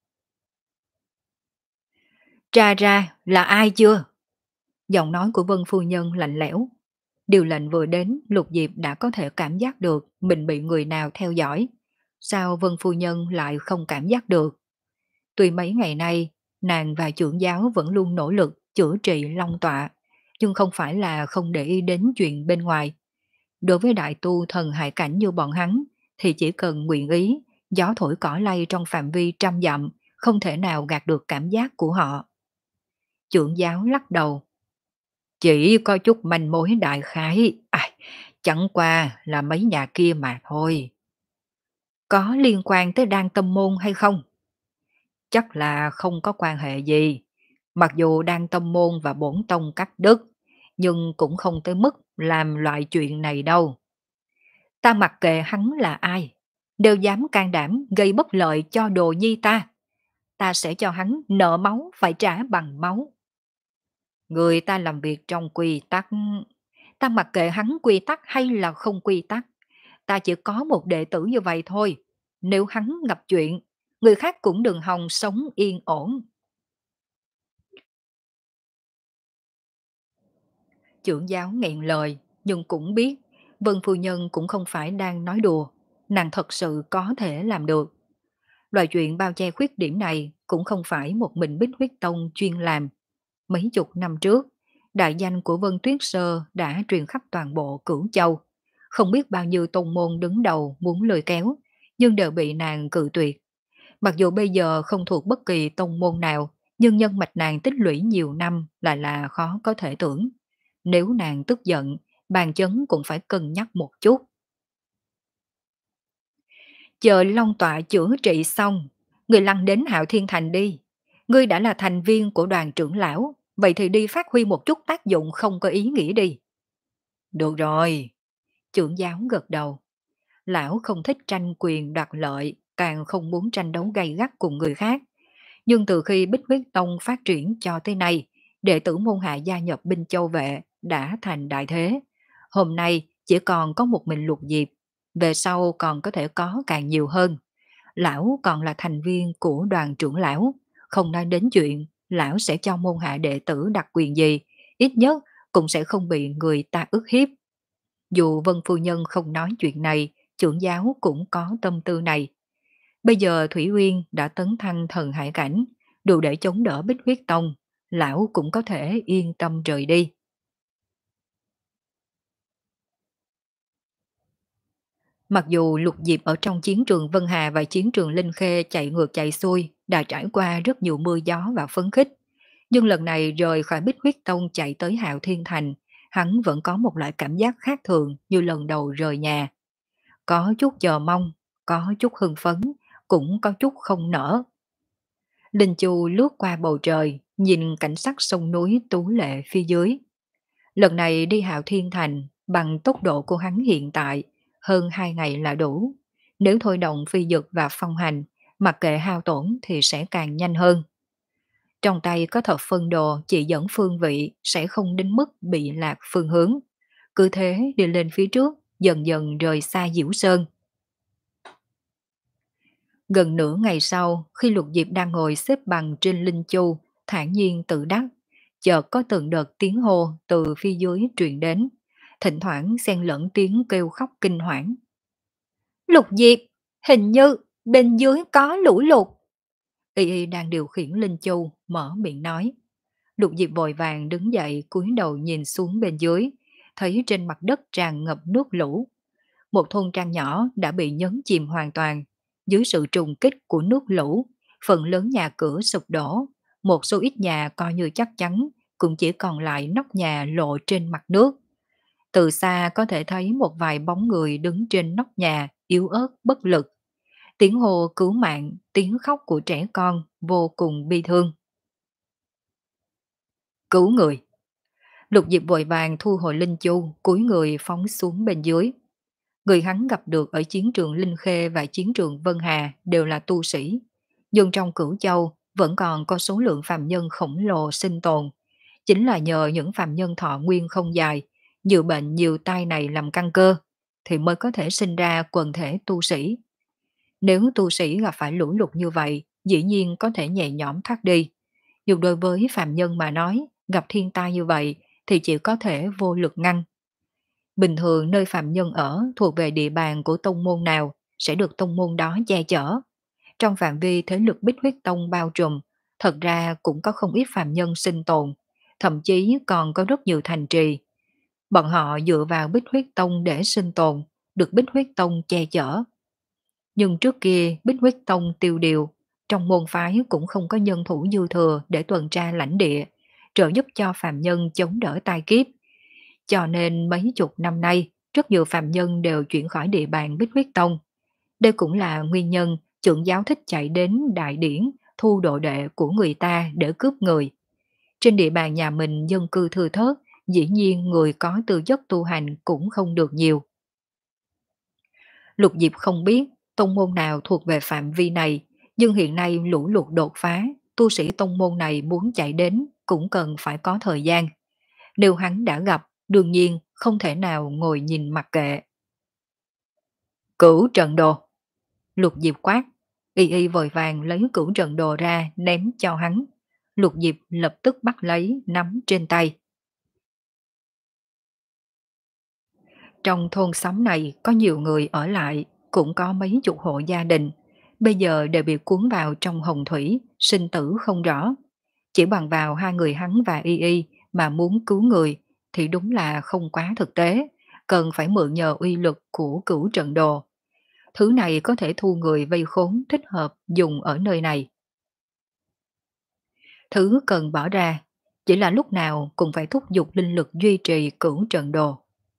Tra ra là ai chưa? Giọng nói của Vân Phu Nhân lạnh lẽo. Điều lệnh vừa đến, Lục Diệp đã có thể cảm giác được mình bị người nào theo dõi. Sao Vân Phu Nhân lại không cảm giác được? Tuy mấy ngày nay, nàng và trưởng giáo vẫn luôn nỗ lực chữa trị long tọa, nhưng không phải là không để ý đến chuyện bên ngoài. Đối với đại tu thần hải cảnh như bọn hắn, thì chỉ cần nguyện ý, gió thổi cỏ lay trong phạm vi trăm dặm, không thể nào gạt được cảm giác của họ. Trưởng giáo lắc đầu. Chỉ có chút manh mối đại khái, à, chẳng qua là mấy nhà kia mà thôi. Có liên quan tới Đan Tâm Môn hay không? Chắc là không có quan hệ gì. Mặc dù Đan Tâm Môn và Bổn Tông cắt đứt, nhưng cũng không tới mức làm loại chuyện này đâu. Ta mặc kệ hắn là ai, đều dám can đảm gây bất lợi cho đồ nhi ta. Ta sẽ cho hắn nợ máu phải trả bằng máu. Người ta làm việc trong quy tắc, ta mặc kệ hắn quy tắc hay là không quy tắc. Ta chỉ có một đệ tử như vậy thôi. Nếu hắn gặp chuyện, người khác cũng đừng hòng sống yên ổn. Trưởng giáo nghẹn lời, nhưng cũng biết Vân Phu Nhân cũng không phải đang nói đùa. Nàng thật sự có thể làm được. Loại chuyện bao che khuyết điểm này cũng không phải một mình Bích Huyết Tông chuyên làm. Mấy chục năm trước, đại danh của Vân Tuyết Sơ đã truyền khắp toàn bộ Cửu Châu. Không biết bao nhiêu tông môn đứng đầu muốn lôi kéo, nhưng đều bị nàng cự tuyệt. Mặc dù bây giờ không thuộc bất kỳ tông môn nào, nhưng nhân mạch nàng tích lũy nhiều năm lại là khó có thể tưởng. Nếu nàng tức giận, bàn chấn cũng phải cân nhắc một chút. Chờ Long Tọa chữa trị xong, người lăn đến Hạo Thiên Thành đi. Ngươi đã là thành viên của đoàn trưởng lão, vậy thì đi phát huy một chút tác dụng không có ý nghĩa đi. Được rồi, trưởng giáo gật đầu. Lão không thích tranh quyền đoạt lợi, càng không muốn tranh đấu gay gắt cùng người khác. Nhưng từ khi Bích Huyết Tông phát triển cho tới nay, đệ tử môn hạ gia nhập binh châu vệ đã thành đại thế. Hôm nay chỉ còn có một mình Lục Diệp, về sau còn có thể có càng nhiều hơn. Lão còn là thành viên của đoàn trưởng lão, không nói đến chuyện lão sẽ cho môn hạ đệ tử đặc quyền gì, ít nhất cũng sẽ không bị người ta ức hiếp. Dù Vân Phu Nhân không nói chuyện này, trưởng giáo cũng có tâm tư này. Bây giờ Thủy Uyên đã tấn thăng thần hải cảnh, đủ để chống đỡ Bích Huyết Tông, lão cũng có thể yên tâm rời đi. Mặc dù Lục Diệp ở trong chiến trường Vân Hà và chiến trường Linh Khê chạy ngược chạy xuôi, đã trải qua rất nhiều mưa gió và phấn khích, nhưng lần này rời khỏi Bích Huyết Tông chạy tới Hạo Thiên Thành, hắn vẫn có một loại cảm giác khác thường như lần đầu rời nhà. Có chút chờ mong, có chút hưng phấn, cũng có chút không nở. Linh Chu lướt qua bầu trời, nhìn cảnh sắc sông núi tú lệ phía dưới. Lần này đi Hạo Thiên Thành, bằng tốc độ của hắn hiện tại, hơn hai ngày là đủ. Nếu thôi động phi dực và phong hành, mặc kệ hao tổn thì sẽ càng nhanh hơn. Trong tay có thập phân đồ chỉ dẫn phương vị sẽ không đến mức bị lạc phương hướng. Cứ thế đi lên phía trước, dần dần rời xa Diễu Sơn. Gần nửa ngày sau, khi Lục Diệp đang ngồi xếp bằng trên linh chu, thản nhiên tự đắc, chợt có từng đợt tiếng hô từ phía dưới truyền đến, thỉnh thoảng xen lẫn tiếng kêu khóc kinh hoảng. Lục Diệp, hình như bên dưới có lũ lụt. Y Y đang điều khiển linh chu, mở miệng nói. Lục Diệp vội vàng đứng dậy cúi đầu nhìn xuống bên dưới, thấy trên mặt đất tràn ngập nước lũ. Một thôn trang nhỏ đã bị nhấn chìm hoàn toàn. Dưới sự trùng kích của nước lũ, phần lớn nhà cửa sụp đổ, một số ít nhà coi như chắc chắn, cũng chỉ còn lại nóc nhà lộ trên mặt nước. Từ xa có thể thấy một vài bóng người đứng trên nóc nhà, yếu ớt, bất lực. Tiếng hô cứu mạng, tiếng khóc của trẻ con vô cùng bi thương. Cứu người. Lục Diệp vội vàng thu hồi linh chu, cúi người phóng xuống bên dưới. Người hắn gặp được ở chiến trường Linh Khê và chiến trường Vân Hà đều là tu sĩ. Nhưng trong Cửu Châu vẫn còn có số lượng phàm nhân khổng lồ sinh tồn. Chính là nhờ những phàm nhân thọ nguyên không dài, nhiều bệnh nhiều tai này làm căn cơ, thì mới có thể sinh ra quần thể tu sĩ. Nếu tu sĩ gặp phải lũ lụt như vậy, dĩ nhiên có thể nhẹ nhõm thoát đi. Nhưng đối với phàm nhân mà nói, gặp thiên tai như vậy thì chỉ có thể vô lực ngăn. Bình thường nơi phạm nhân ở thuộc về địa bàn của tông môn nào sẽ được tông môn đó che chở. Trong phạm vi thế lực Bích Huyết Tông bao trùm, thật ra cũng có không ít phạm nhân sinh tồn, thậm chí còn có rất nhiều thành trì. Bọn họ dựa vào Bích Huyết Tông để sinh tồn, được Bích Huyết Tông che chở. Nhưng trước kia Bích Huyết Tông tiêu điều, trong môn phái cũng không có nhân thủ dư thừa để tuần tra lãnh địa, trợ giúp cho phạm nhân chống đỡ tai kiếp. Cho nên mấy chục năm nay, rất nhiều phạm nhân đều chuyển khỏi địa bàn Bích Huyết Tông. Đây cũng là nguyên nhân trưởng giáo thích chạy đến đại điển thu đồ đệ của người ta để cướp người. Trên địa bàn nhà mình dân cư thưa thớt, dĩ nhiên người có tư chất tu hành cũng không được nhiều. Lục Diệp không biết tông môn nào thuộc về phạm vi này, nhưng hiện nay lũ lụt đột phá, tu sĩ tông môn này muốn chạy đến cũng cần phải có thời gian. Nếu hắn đã gặp, đương nhiên không thể nào ngồi nhìn mặc kệ. Cửu trận đồ. Lục Diệp quát. Y Y vội vàng lấy cửu trận đồ ra ném cho hắn. Lục Diệp lập tức bắt lấy nắm trên tay. Trong thôn xóm này có nhiều người ở lại, cũng có mấy chục hộ gia đình. Bây giờ đều bị cuốn vào trong hồng thủy, sinh tử không rõ. Chỉ bằng vào hai người hắn và Y Y mà muốn cứu người thì đúng là không quá thực tế, cần phải mượn nhờ uy lực của cửu trận đồ. Thứ này có thể thu người vây khốn thích hợp dùng ở nơi này. Thứ cần bỏ ra chỉ là lúc nào cũng phải thúc giục linh lực duy trì cửu trận đồ.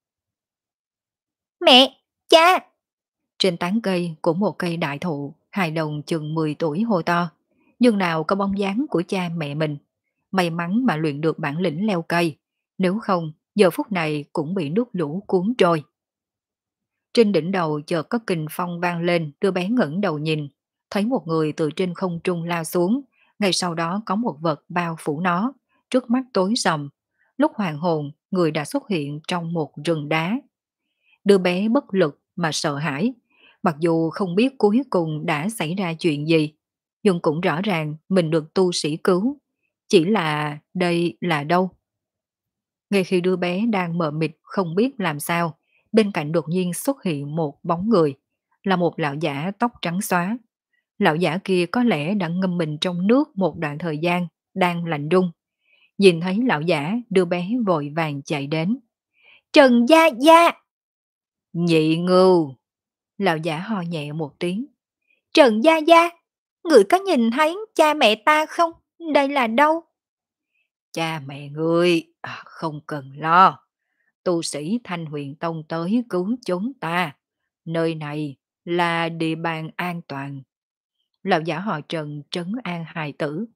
Mẹ! Cha! Trên tán cây của một cây đại thụ, hài đồng chừng mười tuổi hô to, nhưng nào có bóng dáng của cha mẹ mình. May mắn mà luyện được bản lĩnh leo cây, nếu không giờ phút này cũng bị nước lũ cuốn trôi. Trên đỉnh đầu chợt có kình phong vang lên, đứa bé ngẩng đầu nhìn, thấy một người từ trên không trung lao xuống, ngay sau đó có một vật bao phủ nó, trước mắt tối sầm. Lúc hoàn hồn, người đã xuất hiện trong một rừng đá. Đứa bé bất lực mà sợ hãi, mặc dù không biết cuối cùng đã xảy ra chuyện gì, nhưng cũng rõ ràng mình được tu sĩ cứu. Chỉ là đây là đâu? Ngay khi đứa bé đang mờ mịt không biết làm sao, bên cạnh đột nhiên xuất hiện một bóng người, là một lão giả tóc trắng xóa. Lão giả kia có lẽ đã ngâm mình trong nước một đoạn thời gian, đang lạnh run. Nhìn thấy lão giả, đứa bé vội vàng chạy đến. Trần Gia Gia! Nhị ngưu! Lão giả ho nhẹ một tiếng. Trần Gia Gia! Người có nhìn thấy cha mẹ ta không? Đây là đâu? Cha mẹ ngươi à, không cần lo. Tu sĩ Thanh Huyền Tông tới cứu chúng ta. Nơi này là địa bàn an toàn. Lão giả họ Trần trấn an hài tử.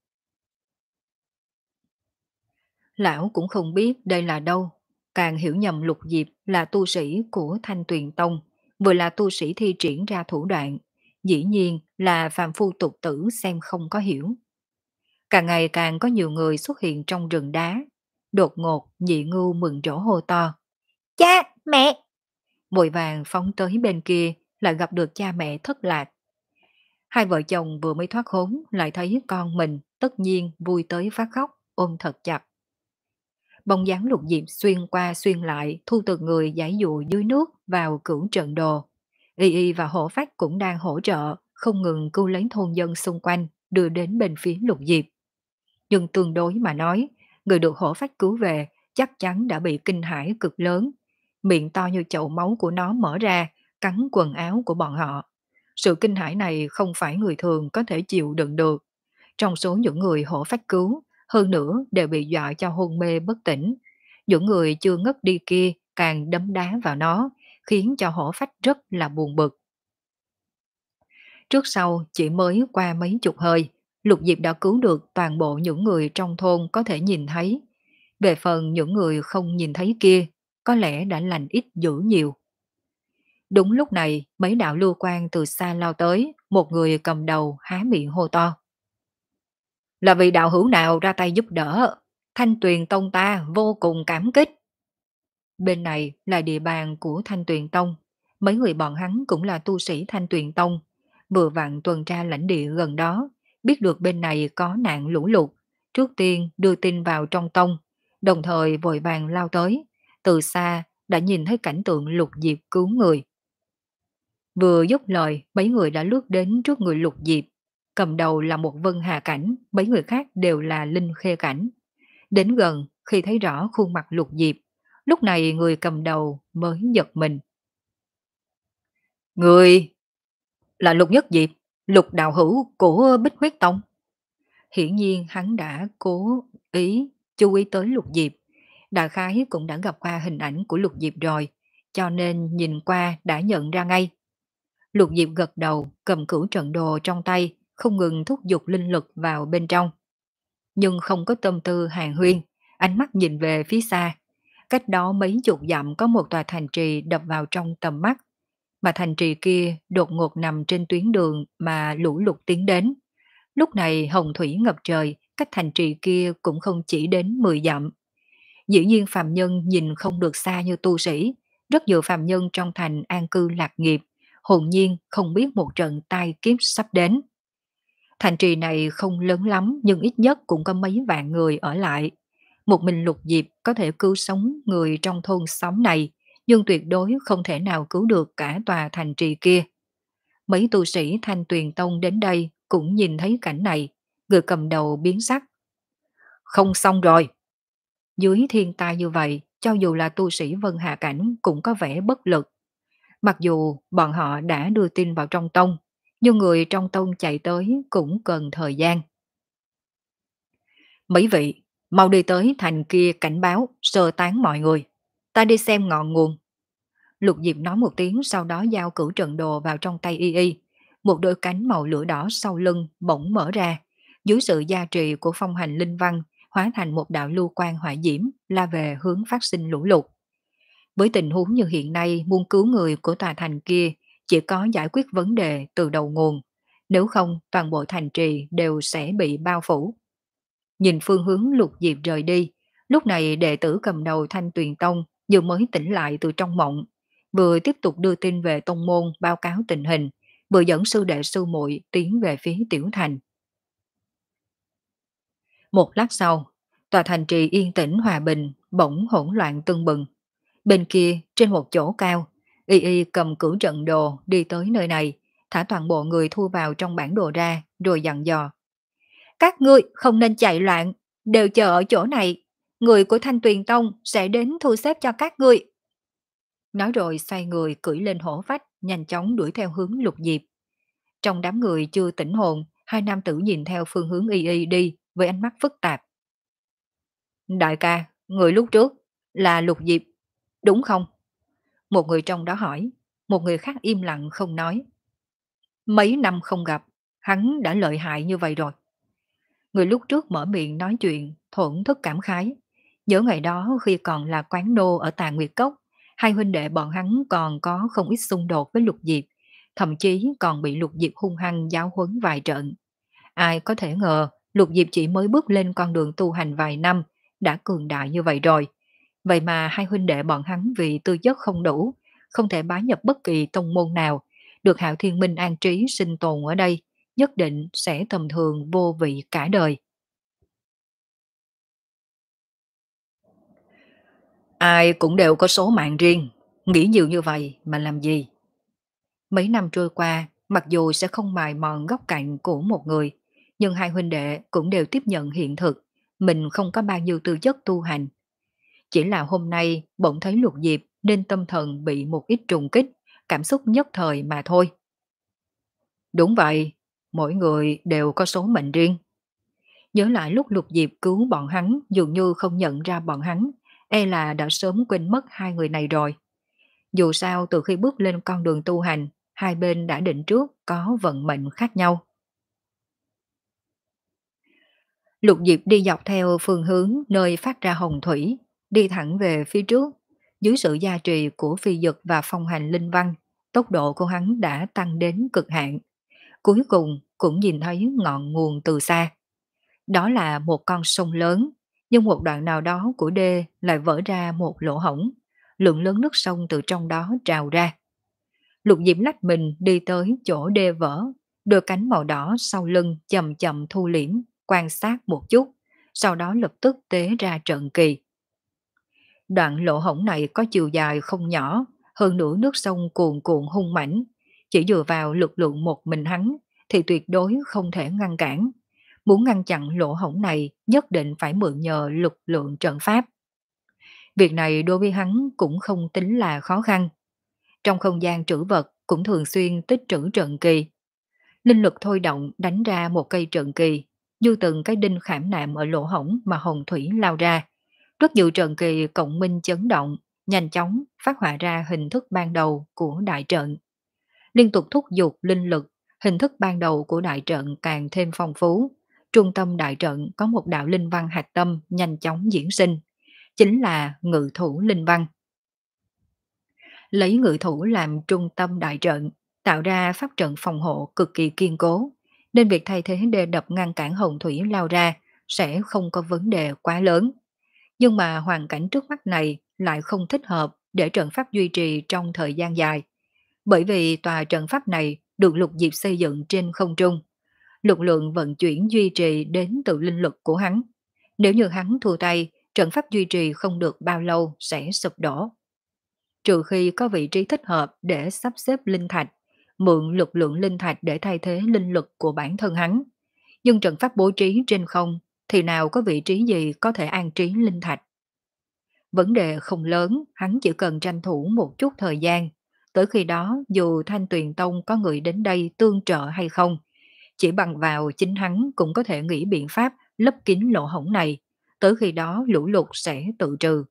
Lão cũng không biết đây là đâu. Càng hiểu nhầm Lục Diệp là tu sĩ của Thanh Tuyền Tông. vừa là tu sĩ thi triển ra thủ đoạn, dĩ nhiên là phàm phu tục tử xem không có hiểu. Càng ngày càng có nhiều người xuất hiện trong rừng đá. Đột ngột nhị ngưu mừng rỗ hô to. Cha, mẹ! Vội vàng phóng tới bên kia lại gặp được cha mẹ thất lạc. Hai vợ chồng vừa mới thoát khốn lại thấy con mình tất nhiên vui tới phát khóc, ôm thật chặt. Bóng dáng Lục Diệp xuyên qua xuyên lại thu từng người giải dụ dưới nước vào cửu trận đồ. Y Y và Hổ Phách cũng đang hỗ trợ, không ngừng cứu lấy thôn dân xung quanh đưa đến bên phía Lục Diệp. Nhưng tương đối mà nói, người được Hổ Phách cứu về chắc chắn đã bị kinh hãi cực lớn. Miệng to như chậu máu của nó mở ra, cắn quần áo của bọn họ. Sự kinh hãi này không phải người thường có thể chịu đựng được. Trong số những người Hổ Phách cứu, hơn nữa đều bị dọa cho hôn mê bất tỉnh. Những người chưa ngất đi kia càng đấm đá vào nó, khiến cho Hổ Phách rất là buồn bực. Trước sau chỉ mới qua mấy chục hơi, Lục Diệp đã cứu được toàn bộ những người trong thôn có thể nhìn thấy. Về phần những người không nhìn thấy kia, có lẽ đã lành ít dữ nhiều. Đúng lúc này, mấy đạo lưu quang từ xa lao tới, một người cầm đầu há miệng hô to. Là vì đạo hữu nào ra tay giúp đỡ, Thanh Tuyền Tông ta vô cùng cảm kích. Bên này là địa bàn của Thanh Tuyền Tông, mấy người bọn hắn cũng là tu sĩ Thanh Tuyền Tông, vừa vặn tuần tra lãnh địa gần đó, biết được bên này có nạn lũ lụt, trước tiên đưa tin vào trong tông, đồng thời vội vàng lao tới, từ xa đã nhìn thấy cảnh tượng Lục Diệp cứu người. Vừa dứt lời, mấy người đã lướt đến trước người Lục Diệp, cầm đầu là một Vân Hà Cảnh, mấy người khác đều là Linh Khê Cảnh. Đến gần, khi thấy rõ khuôn mặt Lục Diệp, lúc này người cầm đầu mới giật mình. Người là Lục Nhất Diệp, Lục đạo hữu của Bích Huyết Tông. Hiển nhiên hắn đã cố ý chú ý tới Lục Diệp, đại khái cũng đã gặp qua hình ảnh của Lục Diệp rồi, cho nên nhìn qua đã nhận ra ngay. Lục Diệp gật đầu, cầm cửu trận đồ trong tay, không ngừng thúc giục linh lực vào bên trong. Nhưng không có tâm tư hàn huyên, ánh mắt nhìn về phía xa. Cách đó mấy chục dặm có một tòa thành trì đập vào trong tầm mắt, mà thành trì kia đột ngột nằm trên tuyến đường mà lũ lụt tiến đến. Lúc này hồng thủy ngập trời, cách thành trì kia cũng không chỉ đến mười dặm. Dĩ nhiên phàm nhân nhìn không được xa như tu sĩ, rất nhiều phàm nhân trong thành an cư lạc nghiệp, hồn nhiên không biết một trận tai kiếp sắp đến. Thành trì này không lớn lắm nhưng ít nhất cũng có mấy vạn người ở lại. Một mình Lục Diệp có thể cứu sống người trong thôn xóm này, nhưng tuyệt đối không thể nào cứu được cả tòa thành trì kia. Mấy tu sĩ Thanh Tuyền Tông đến đây cũng nhìn thấy cảnh này, người cầm đầu biến sắc. Không xong rồi. Dưới thiên tai như vậy, cho dù là tu sĩ Vân Hạ Cảnh cũng có vẻ bất lực. Mặc dù bọn họ đã đưa tin vào trong tông, nhưng người trong tông chạy tới cũng cần thời gian. Mấy vị, mau đi tới thành kia cảnh báo, sơ tán mọi người. Ta đi xem ngọn nguồn. Lục Diệp nói một tiếng, sau đó giao cửu trận đồ vào trong tay Y Y. Một đôi cánh màu lửa đỏ sau lưng bỗng mở ra. Dưới sự gia trì của phong hành linh văn, hóa thành một đạo lưu quang hỏa diễm, la về hướng phát sinh lũ lụt. Với tình huống như hiện nay, muốn cứu người của tòa thành kia chỉ có giải quyết vấn đề từ đầu nguồn. Nếu không, toàn bộ thành trì đều sẽ bị bao phủ. Nhìn phương hướng Lục Diệp rời đi, lúc này đệ tử cầm đầu Thanh Tuyền Tông vừa mới tỉnh lại từ trong mộng, vừa tiếp tục đưa tin về tông môn báo cáo tình hình, vừa dẫn sư đệ sư muội tiến về phía tiểu thành. Một lát sau, tòa thành trì yên tĩnh hòa bình, bỗng hỗn loạn tưng bừng. Bên kia, trên một chỗ cao, Y Y cầm cửu trận đồ đi tới nơi này, thả toàn bộ người thu vào trong bản đồ ra, rồi dặn dò. Các ngươi không nên chạy loạn, đều chờ ở chỗ này. Người của Thanh Tuyền Tông sẽ đến thu xếp cho các ngươi. Nói rồi xoay người cưỡi lên hổ phách, nhanh chóng đuổi theo hướng Lục Diệp. Trong đám người chưa tỉnh hồn, hai nam tử nhìn theo phương hướng Y Y đi với ánh mắt phức tạp. Đại ca, người lúc trước là Lục Diệp, đúng không? Một người trong đó hỏi, một người khác im lặng không nói. Mấy năm không gặp, hắn đã lợi hại như vậy rồi. Người lúc trước mở miệng nói chuyện, thổn thức cảm khái. Nhớ ngày đó khi còn là quán nô ở Tà Nguyệt Cốc, Hai huynh đệ bọn hắn còn có không ít xung đột với Lục Diệp, thậm chí còn bị Lục Diệp hung hăng giáo huấn vài trận. Ai có thể ngờ Lục Diệp chỉ mới bước lên con đường tu hành vài năm đã cường đại như vậy rồi. Vậy mà hai huynh đệ bọn hắn vì tư chất không đủ, không thể bái nhập bất kỳ tông môn nào, được Hạo Thiên Minh an trí sinh tồn ở đây, nhất định sẽ tầm thường vô vị cả đời. Ai cũng đều có số mạng riêng, nghĩ nhiều như vậy mà làm gì? Mấy năm trôi qua, mặc dù sẽ không mài mòn góc cạnh của một người, nhưng hai huynh đệ cũng đều tiếp nhận hiện thực, mình không có bao nhiêu tư chất tu hành. Chỉ là hôm nay bỗng thấy Lục Diệp nên tâm thần bị một ít trùng kích, cảm xúc nhất thời mà thôi. Đúng vậy, mỗi người đều có số mệnh riêng. Nhớ lại lúc Lục Diệp cứu bọn hắn dường như không nhận ra bọn hắn, e là đã sớm quên mất hai người này rồi. Dù sao từ khi bước lên con đường tu hành, hai bên đã định trước có vận mệnh khác nhau. Lục Diệp đi dọc theo phương hướng nơi phát ra hồng thủy, đi thẳng về phía trước. Dưới sự gia trì của phi dực và phong hành linh văn, tốc độ của hắn đã tăng đến cực hạn. Cuối cùng cũng nhìn thấy ngọn nguồn từ xa. Đó là một con sông lớn, nhưng một đoạn nào đó của đê lại vỡ ra một lỗ hổng. Lượng lớn nước sông từ trong đó trào ra. Lục Diệp lách mình đi tới chỗ đê vỡ, đôi cánh màu đỏ sau lưng chậm chậm thu liễm, quan sát một chút, sau đó lập tức tế ra trận kỳ. Đoạn lỗ hổng này có chiều dài không nhỏ, hơn nữa nước sông cuồn cuộn hung mãnh, chỉ dựa vào lực lượng một mình hắn thì tuyệt đối không thể ngăn cản. Muốn ngăn chặn lỗ hổng này nhất định phải mượn nhờ lực lượng trận pháp. Việc này đối với hắn cũng không tính là khó khăn. Trong không gian trữ vật cũng thường xuyên tích trữ trận kỳ. Linh lực thôi động đánh ra một cây trận kỳ, như từng cái đinh khảm nạm ở lỗ hổng mà hồng thủy lao ra. Rất nhiều trận kỳ cộng minh chấn động, nhanh chóng phát họa ra hình thức ban đầu của đại trận. Liên tục thúc giục linh lực, hình thức ban đầu của đại trận càng thêm phong phú. Trung tâm đại trận có một đạo linh văn hạch tâm nhanh chóng diễn sinh, chính là ngự thủ linh văn. Lấy ngự thủ làm trung tâm đại trận, tạo ra pháp trận phòng hộ cực kỳ kiên cố, nên việc thay thế đê đập ngăn cản hồng thủy lao ra sẽ không có vấn đề quá lớn. Nhưng mà hoàn cảnh trước mắt này lại không thích hợp để trận pháp duy trì trong thời gian dài, bởi vì tòa trận pháp này được Lục Diệp xây dựng trên không trung. Lực lượng vận chuyển duy trì đến từ linh lực của hắn. Nếu như hắn thua tay, trận pháp duy trì không được bao lâu sẽ sụp đổ. Trừ khi có vị trí thích hợp để sắp xếp linh thạch, mượn lực lượng linh thạch để thay thế linh lực của bản thân hắn. Nhưng trận pháp bố trí trên không thì nào có vị trí gì có thể an trí linh thạch. Vấn đề không lớn, hắn chỉ cần tranh thủ một chút thời gian. Tới khi đó dù Thanh Tuyền Tông có người đến đây tương trợ hay không, chỉ bằng vào chính hắn cũng có thể nghĩ biện pháp lấp kín lỗ hổng này. Tới khi đó lũ lụt sẽ tự trừ.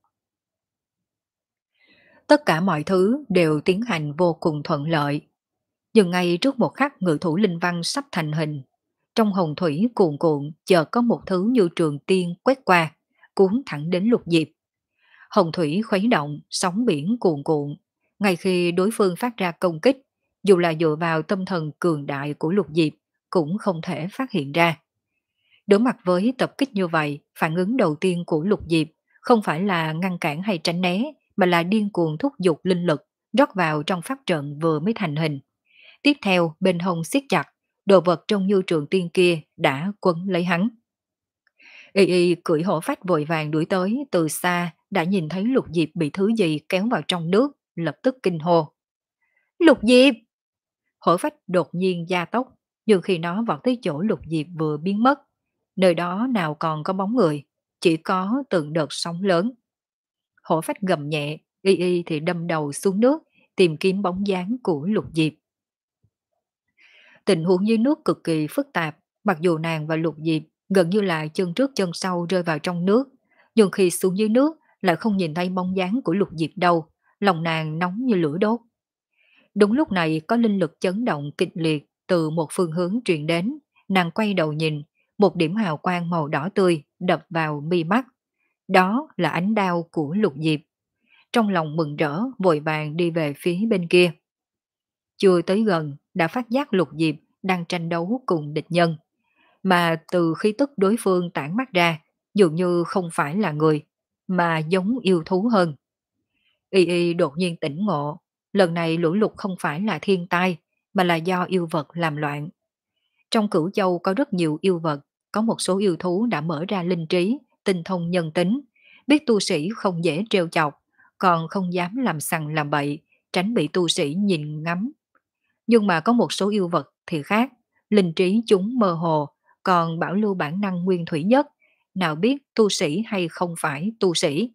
Tất cả mọi thứ đều tiến hành vô cùng thuận lợi. Nhưng ngay trước một khắc ngự thủ linh văn sắp thành hình, trong hồng thủy cuồn cuộn chợt có một thứ như trường tiên quét qua, cuốn thẳng đến Lục Diệp. Hồng thủy khuấy động, sóng biển cuồn cuộn. Ngay khi đối phương phát ra công kích, dù là dựa vào tâm thần cường đại của Lục Diệp, cũng không thể phát hiện ra. Đối mặt với tập kích như vậy, phản ứng đầu tiên của Lục Diệp không phải là ngăn cản hay tránh né, mà là điên cuồng thúc giục linh lực rót vào trong pháp trận vừa mới thành hình. Tiếp theo, bên hông siết chặt, đồ vật trong như trường tiên kia đã quấn lấy hắn. Y y cưỡi hổ phách vội vàng đuổi tới, từ xa đã nhìn thấy Lục Diệp bị thứ gì kéo vào trong nước, lập tức kinh hô. Lục Diệp! Hổ phách đột nhiên gia tốc, nhưng khi nó vọt tới chỗ Lục Diệp vừa biến mất, nơi đó nào còn có bóng người, chỉ có từng đợt sóng lớn. Hổ phách gầm nhẹ, y y thì đâm đầu xuống nước, tìm kiếm bóng dáng của Lục Diệp. Tình huống dưới nước cực kỳ phức tạp, mặc dù nàng và Lục Diệp gần như là chân trước chân sau rơi vào trong nước, nhưng khi xuống dưới nước lại không nhìn thấy bóng dáng của Lục Diệp đâu, lòng nàng nóng như lửa đốt. Đúng lúc này có linh lực chấn động kịch liệt từ một phương hướng truyền đến, nàng quay đầu nhìn, một điểm hào quang màu đỏ tươi đập vào mi mắt. Đó là ánh đao của Lục Diệp. trong lòng mừng rỡ vội vàng đi về phía bên kia. Chưa tới gần đã phát giác Lục Diệp đang tranh đấu cùng địch nhân, mà từ khí tức đối phương tản mắt ra, dường như không phải là người, mà giống yêu thú hơn. Y Y đột nhiên tỉnh ngộ, lần này lũ lụt không phải là thiên tai, mà là do yêu vật làm loạn. Trong Cửu Châu có rất nhiều yêu vật, có một số yêu thú đã mở ra linh trí, tinh thông nhân tính, biết tu sĩ không dễ trêu chọc, còn không dám làm sằng làm bậy, tránh bị tu sĩ nhìn ngắm. Nhưng mà có một số yêu vật thì khác, linh trí chúng mơ hồ, còn bảo lưu bản năng nguyên thủy nhất, nào biết tu sĩ hay không phải tu sĩ.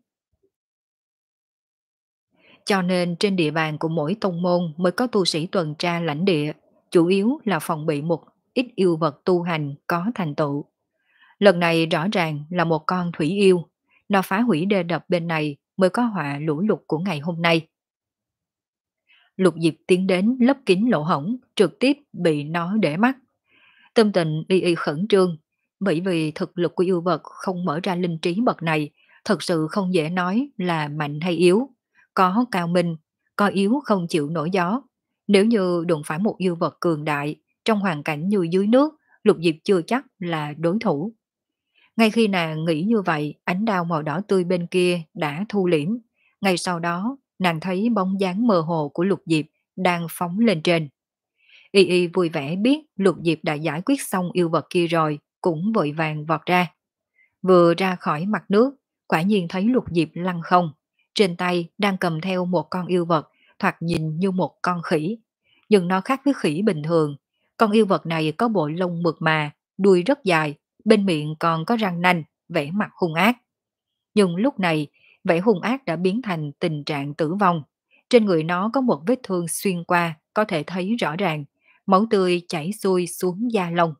Cho nên trên địa bàn của mỗi tông môn mới có tu sĩ tuần tra lãnh địa, chủ yếu là phòng bị một ít yêu vật tu hành có thành tựu. Lần này rõ ràng là một con thủy yêu, nó phá hủy đê đập bên này mới có họa lũ lụt của ngày hôm nay. Lục Diệp tiến đến lấp kín lỗ hổng, trực tiếp bị nó để mắt. Tâm tình y y khẩn trương, bởi vì thực lực của yêu vật không mở ra linh trí bậc này, thật sự không dễ nói là mạnh hay yếu. Có cao minh, có yếu không chịu nổi gió. Nếu như đụng phải một yêu vật cường đại, trong hoàn cảnh như dưới nước, Lục Diệp chưa chắc là đối thủ. Ngay khi nàng nghĩ như vậy, ánh đao màu đỏ tươi bên kia đã thu liễm. Ngay sau đó, nàng thấy bóng dáng mơ hồ của Lục Diệp đang phóng lên trên. Y Y vui vẻ biết Lục Diệp đã giải quyết xong yêu vật kia rồi, cũng vội vàng vọt ra. Vừa ra khỏi mặt nước, quả nhiên thấy Lục Diệp lăn không. Trên tay đang cầm theo một con yêu vật, thoạt nhìn như một con khỉ. Nhưng nó khác với khỉ bình thường. Con yêu vật này có bộ lông mượt mà, đuôi rất dài, bên miệng còn có răng nanh, vẻ mặt hung ác. Nhưng lúc này, vẻ hung ác đã biến thành tình trạng tử vong. Trên người nó có một vết thương xuyên qua, có thể thấy rõ ràng, máu tươi chảy xuôi xuống da lông.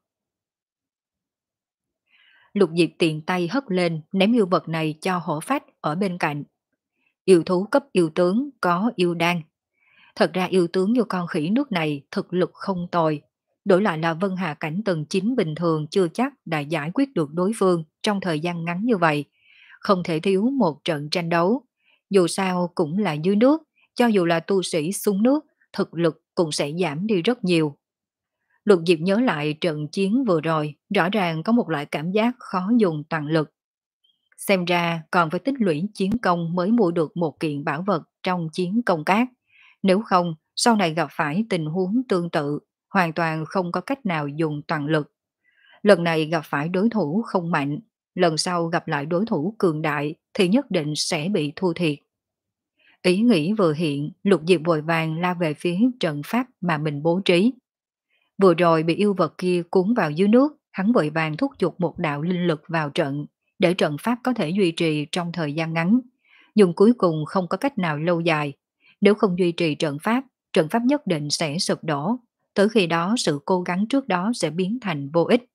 Lục Diệp tiện tay hất lên ném yêu vật này cho hổ phách ở bên cạnh. Yêu thú cấp yêu tướng có yêu đan. Thật ra yêu tướng như con khỉ nước này thực lực không tồi. Đổi lại là Vân Hà cảnh tầng chín bình thường chưa chắc đã giải quyết được đối phương trong thời gian ngắn như vậy. Không thể thiếu một trận tranh đấu. Dù sao cũng là dưới nước, cho dù là tu sĩ xuống nước, thực lực cũng sẽ giảm đi rất nhiều. Lục Diệp nhớ lại trận chiến vừa rồi, rõ ràng có một loại cảm giác khó dùng toàn lực. Xem ra còn phải tích lũy chiến công mới mua được một kiện bảo vật trong chiến công cát. Nếu không, sau này gặp phải tình huống tương tự, hoàn toàn không có cách nào dùng toàn lực. Lần này gặp phải đối thủ không mạnh, lần sau gặp lại đối thủ cường đại thì nhất định sẽ bị thua thiệt. Ý nghĩ vừa hiện, Lục Diệp vội vàng la về phía trận pháp mà mình bố trí. Vừa rồi bị yêu vật kia cuốn vào dưới nước, hắn vội vàng thúc giục một đạo linh lực vào trận, để trận pháp có thể duy trì trong thời gian ngắn. Nhưng cuối cùng không có cách nào lâu dài. Nếu không duy trì trận pháp, trận pháp nhất định sẽ sụp đổ. Tới khi đó sự cố gắng trước đó sẽ biến thành vô ích.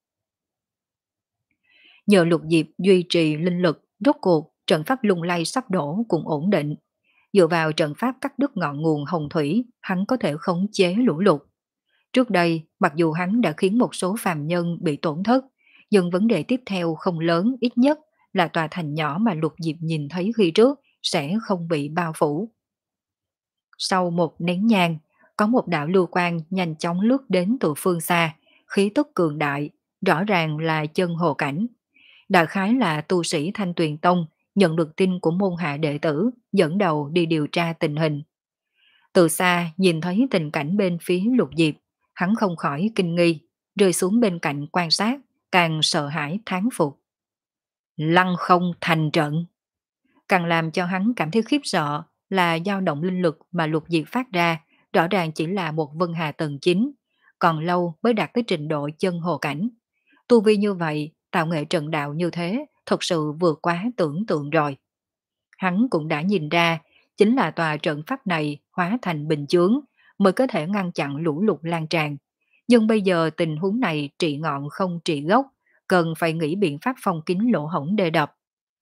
Nhờ Lục Diệp duy trì linh lực, rốt cuộc trận pháp lung lay sắp đổ cũng ổn định. Dựa vào trận pháp cắt đứt ngọn nguồn hồng thủy, hắn có thể khống chế lũ lụt. Trước đây, mặc dù hắn đã khiến một số phàm nhân bị tổn thất, nhưng vấn đề tiếp theo không lớn, ít nhất là tòa thành nhỏ mà Lục Diệp nhìn thấy khi trước sẽ không bị bao phủ. Sau một nén nhang, có một đạo lưu quang nhanh chóng lướt đến từ phương xa, khí tức cường đại, rõ ràng là chân hồ cảnh. Đại khái là tu sĩ Thanh Tuyền Tông nhận được tin của môn hạ đệ tử, dẫn đầu đi điều tra tình hình. Từ xa nhìn thấy tình cảnh bên phía Lục Diệp, hắn không khỏi kinh nghi, rơi xuống bên cạnh quan sát, càng sợ hãi thán phục. Lăng không thành trận. Càng làm cho hắn cảm thấy khiếp sợ là dao động linh lực mà Lục Diệp phát ra, rõ ràng chỉ là một Vân Hà tầng chín, còn lâu mới đạt tới trình độ chân hồ cảnh. Tu vi như vậy, tạo nghệ trận đạo như thế, thật sự vượt quá tưởng tượng rồi. Hắn cũng đã nhìn ra, chính là tòa trận pháp này hóa thành bình chướng mới có thể ngăn chặn lũ lụt lan tràn. Nhưng bây giờ tình huống này trị ngọn không trị gốc, cần phải nghĩ biện pháp phong kín lỗ hổng đê đập.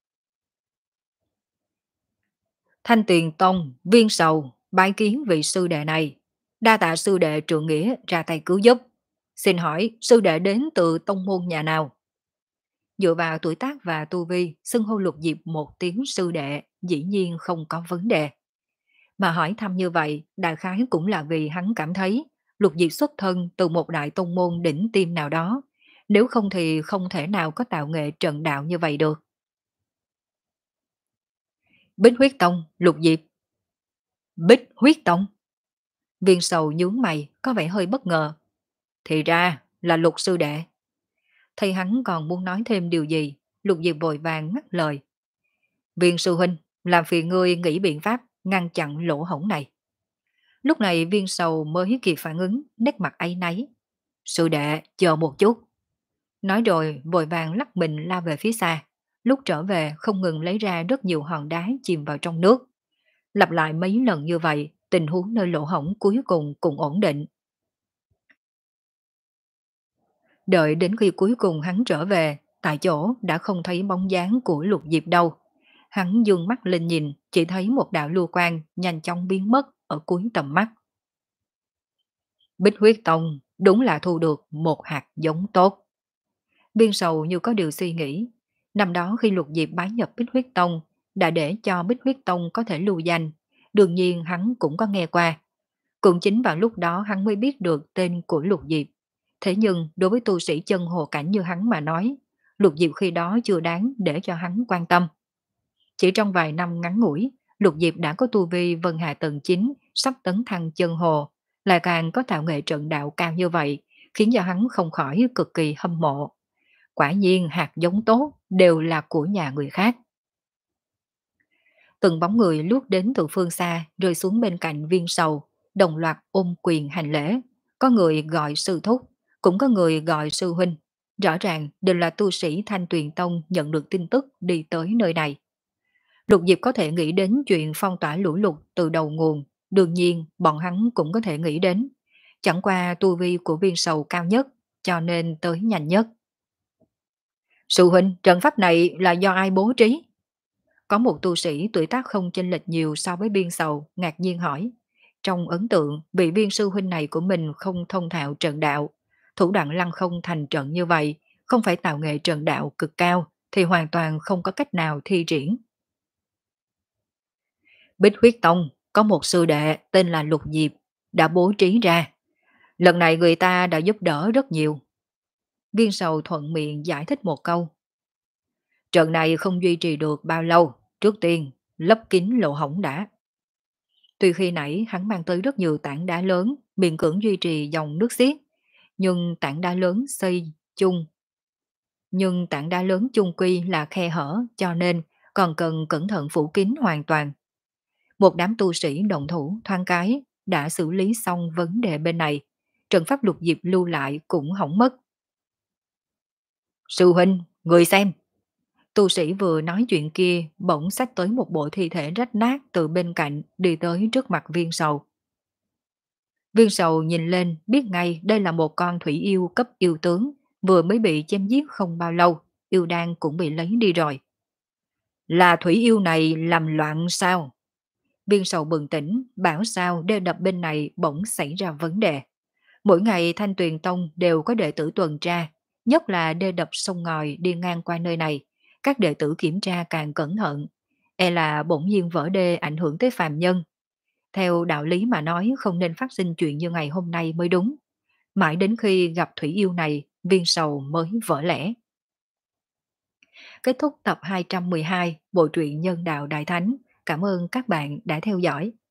Thanh Tuyền Tông, Viên Sầu, bái kiến vị sư đệ này. Đa tạ sư đệ trượng nghĩa ra tay cứu giúp. Xin hỏi sư đệ đến từ tông môn nhà nào? Dựa vào tuổi tác và tu vi, xưng hô Lục Diệp một tiếng sư đệ, dĩ nhiên không có vấn đề. Mà hỏi thăm như vậy, đại khái cũng là vì hắn cảm thấy Lục Diệp xuất thân từ một đại tông môn đỉnh tiêm nào đó, nếu không thì không thể nào có tạo nghệ trận đạo như vậy được. Bích huyết tông, Lục Diệp. Bích huyết tông? Viên sầu nhướng mày, có vẻ hơi bất ngờ. Thì ra là Lục sư đệ. Thấy hắn còn muốn nói thêm điều gì, Lục Diệp vội vàng ngắt lời. Viên sư huynh, làm phiền ngươi nghĩ biện pháp ngăn chặn lỗ hổng này. Lúc này viên sầu mới kịp phản ứng, nét mặt áy náy. Sư đệ, chờ một chút. Nói rồi vội vàng lắc mình lao về phía xa. Lúc trở về không ngừng lấy ra rất nhiều hòn đá chìm vào trong nước. Lặp lại mấy lần như vậy, tình huống nơi lỗ hổng cuối cùng cũng ổn định. Đợi đến khi cuối cùng hắn trở về, tại chỗ đã không thấy bóng dáng của Lục Diệp đâu. Hắn dương mắt lên nhìn, chỉ thấy một đạo lưu quang nhanh chóng biến mất ở cuối tầm mắt. Bích huyết tông đúng là thu được một hạt giống tốt. Biên sầu như có điều suy nghĩ. Năm đó khi Lục Diệp bái nhập Bích huyết tông, đã để cho Bích huyết tông có thể lưu danh. Đương nhiên hắn cũng có nghe qua. Cũng chính vào lúc đó hắn mới biết được tên của Lục Diệp. Thế nhưng đối với tu sĩ chân hồ cảnh như hắn mà nói, Lục Diệp khi đó chưa đáng để cho hắn quan tâm. Chỉ trong vài năm ngắn ngủi, Lục Diệp đã có tu vi Vân Hà tầng chín, sắp tấn thăng chân hồ, lại càng có tạo nghệ trận đạo cao như vậy, khiến cho hắn không khỏi cực kỳ hâm mộ. Quả nhiên hạt giống tốt đều là của nhà người khác. Từng bóng người lướt đến từ phương xa, rơi xuống bên cạnh viên sầu, đồng loạt ôm quyền hành lễ. Có người gọi sư thúc, cũng có người gọi sư huynh. Rõ ràng đều là tu sĩ Thanh Tuyền Tông nhận được tin tức đi tới nơi này. Lục Diệp có thể nghĩ đến chuyện phong tỏa lũ lụt từ đầu nguồn, đương nhiên bọn hắn cũng có thể nghĩ đến. Chẳng qua tu vi của viên sầu cao nhất, cho nên tới nhanh nhất. Sư huynh, trận pháp này là do ai bố trí? Có một tu sĩ tuổi tác không chênh lệch nhiều so với viên sầu, ngạc nhiên hỏi. Trong ấn tượng, vị viên sư huynh này của mình không thông thạo trận đạo. Thủ đoạn lăng không thành trận như vậy, không phải tạo nghệ trận đạo cực cao, thì hoàn toàn không có cách nào thi triển. Bích huyết tông có một sư đệ tên là Lục Diệp, đã bố trí ra. Lần này người ta đã giúp đỡ rất nhiều. Viên sầu thuận miệng giải thích một câu. Trận này không duy trì được bao lâu, trước tiên lấp kín lỗ hổng đã. Tuy khi nãy hắn mang tới rất nhiều tảng đá lớn, miễn cưỡng duy trì dòng nước xiết, nhưng tảng đá lớn xây chung. Nhưng tảng đá lớn chung quy là khe hở, cho nên còn cần cẩn thận phủ kín hoàn toàn. Một đám tu sĩ động thủ thoáng cái đã xử lý xong vấn đề bên này. Trận pháp Lục Diệp lưu lại cũng hỏng mất. Sư huynh, người xem. Tu sĩ vừa nói chuyện kia bỗng xách tới một bộ thi thể rách nát từ bên cạnh đi tới trước mặt viên sầu. Viên sầu nhìn lên biết ngay đây là một con thủy yêu cấp yêu tướng, vừa mới bị chém giết không bao lâu, yêu đan cũng bị lấy đi rồi. Là thủy yêu này làm loạn sao? Viên sầu bừng tỉnh, bảo sao đeo đập bên này bỗng xảy ra vấn đề. Mỗi ngày Thanh Tuyền Tông đều có đệ tử tuần tra, nhất là đê đập sông ngòi đi ngang qua nơi này. Các đệ tử kiểm tra càng cẩn thận, e là bỗng nhiên vỡ đê ảnh hưởng tới phàm nhân. Theo đạo lý mà nói không nên phát sinh chuyện như ngày hôm nay mới đúng. Mãi đến khi gặp thủy yêu này, viên sầu mới vỡ lẽ. Kết thúc tập hai trăm mười hai bộ truyện Nhân đạo Đại Thánh. Cảm ơn các bạn đã theo dõi.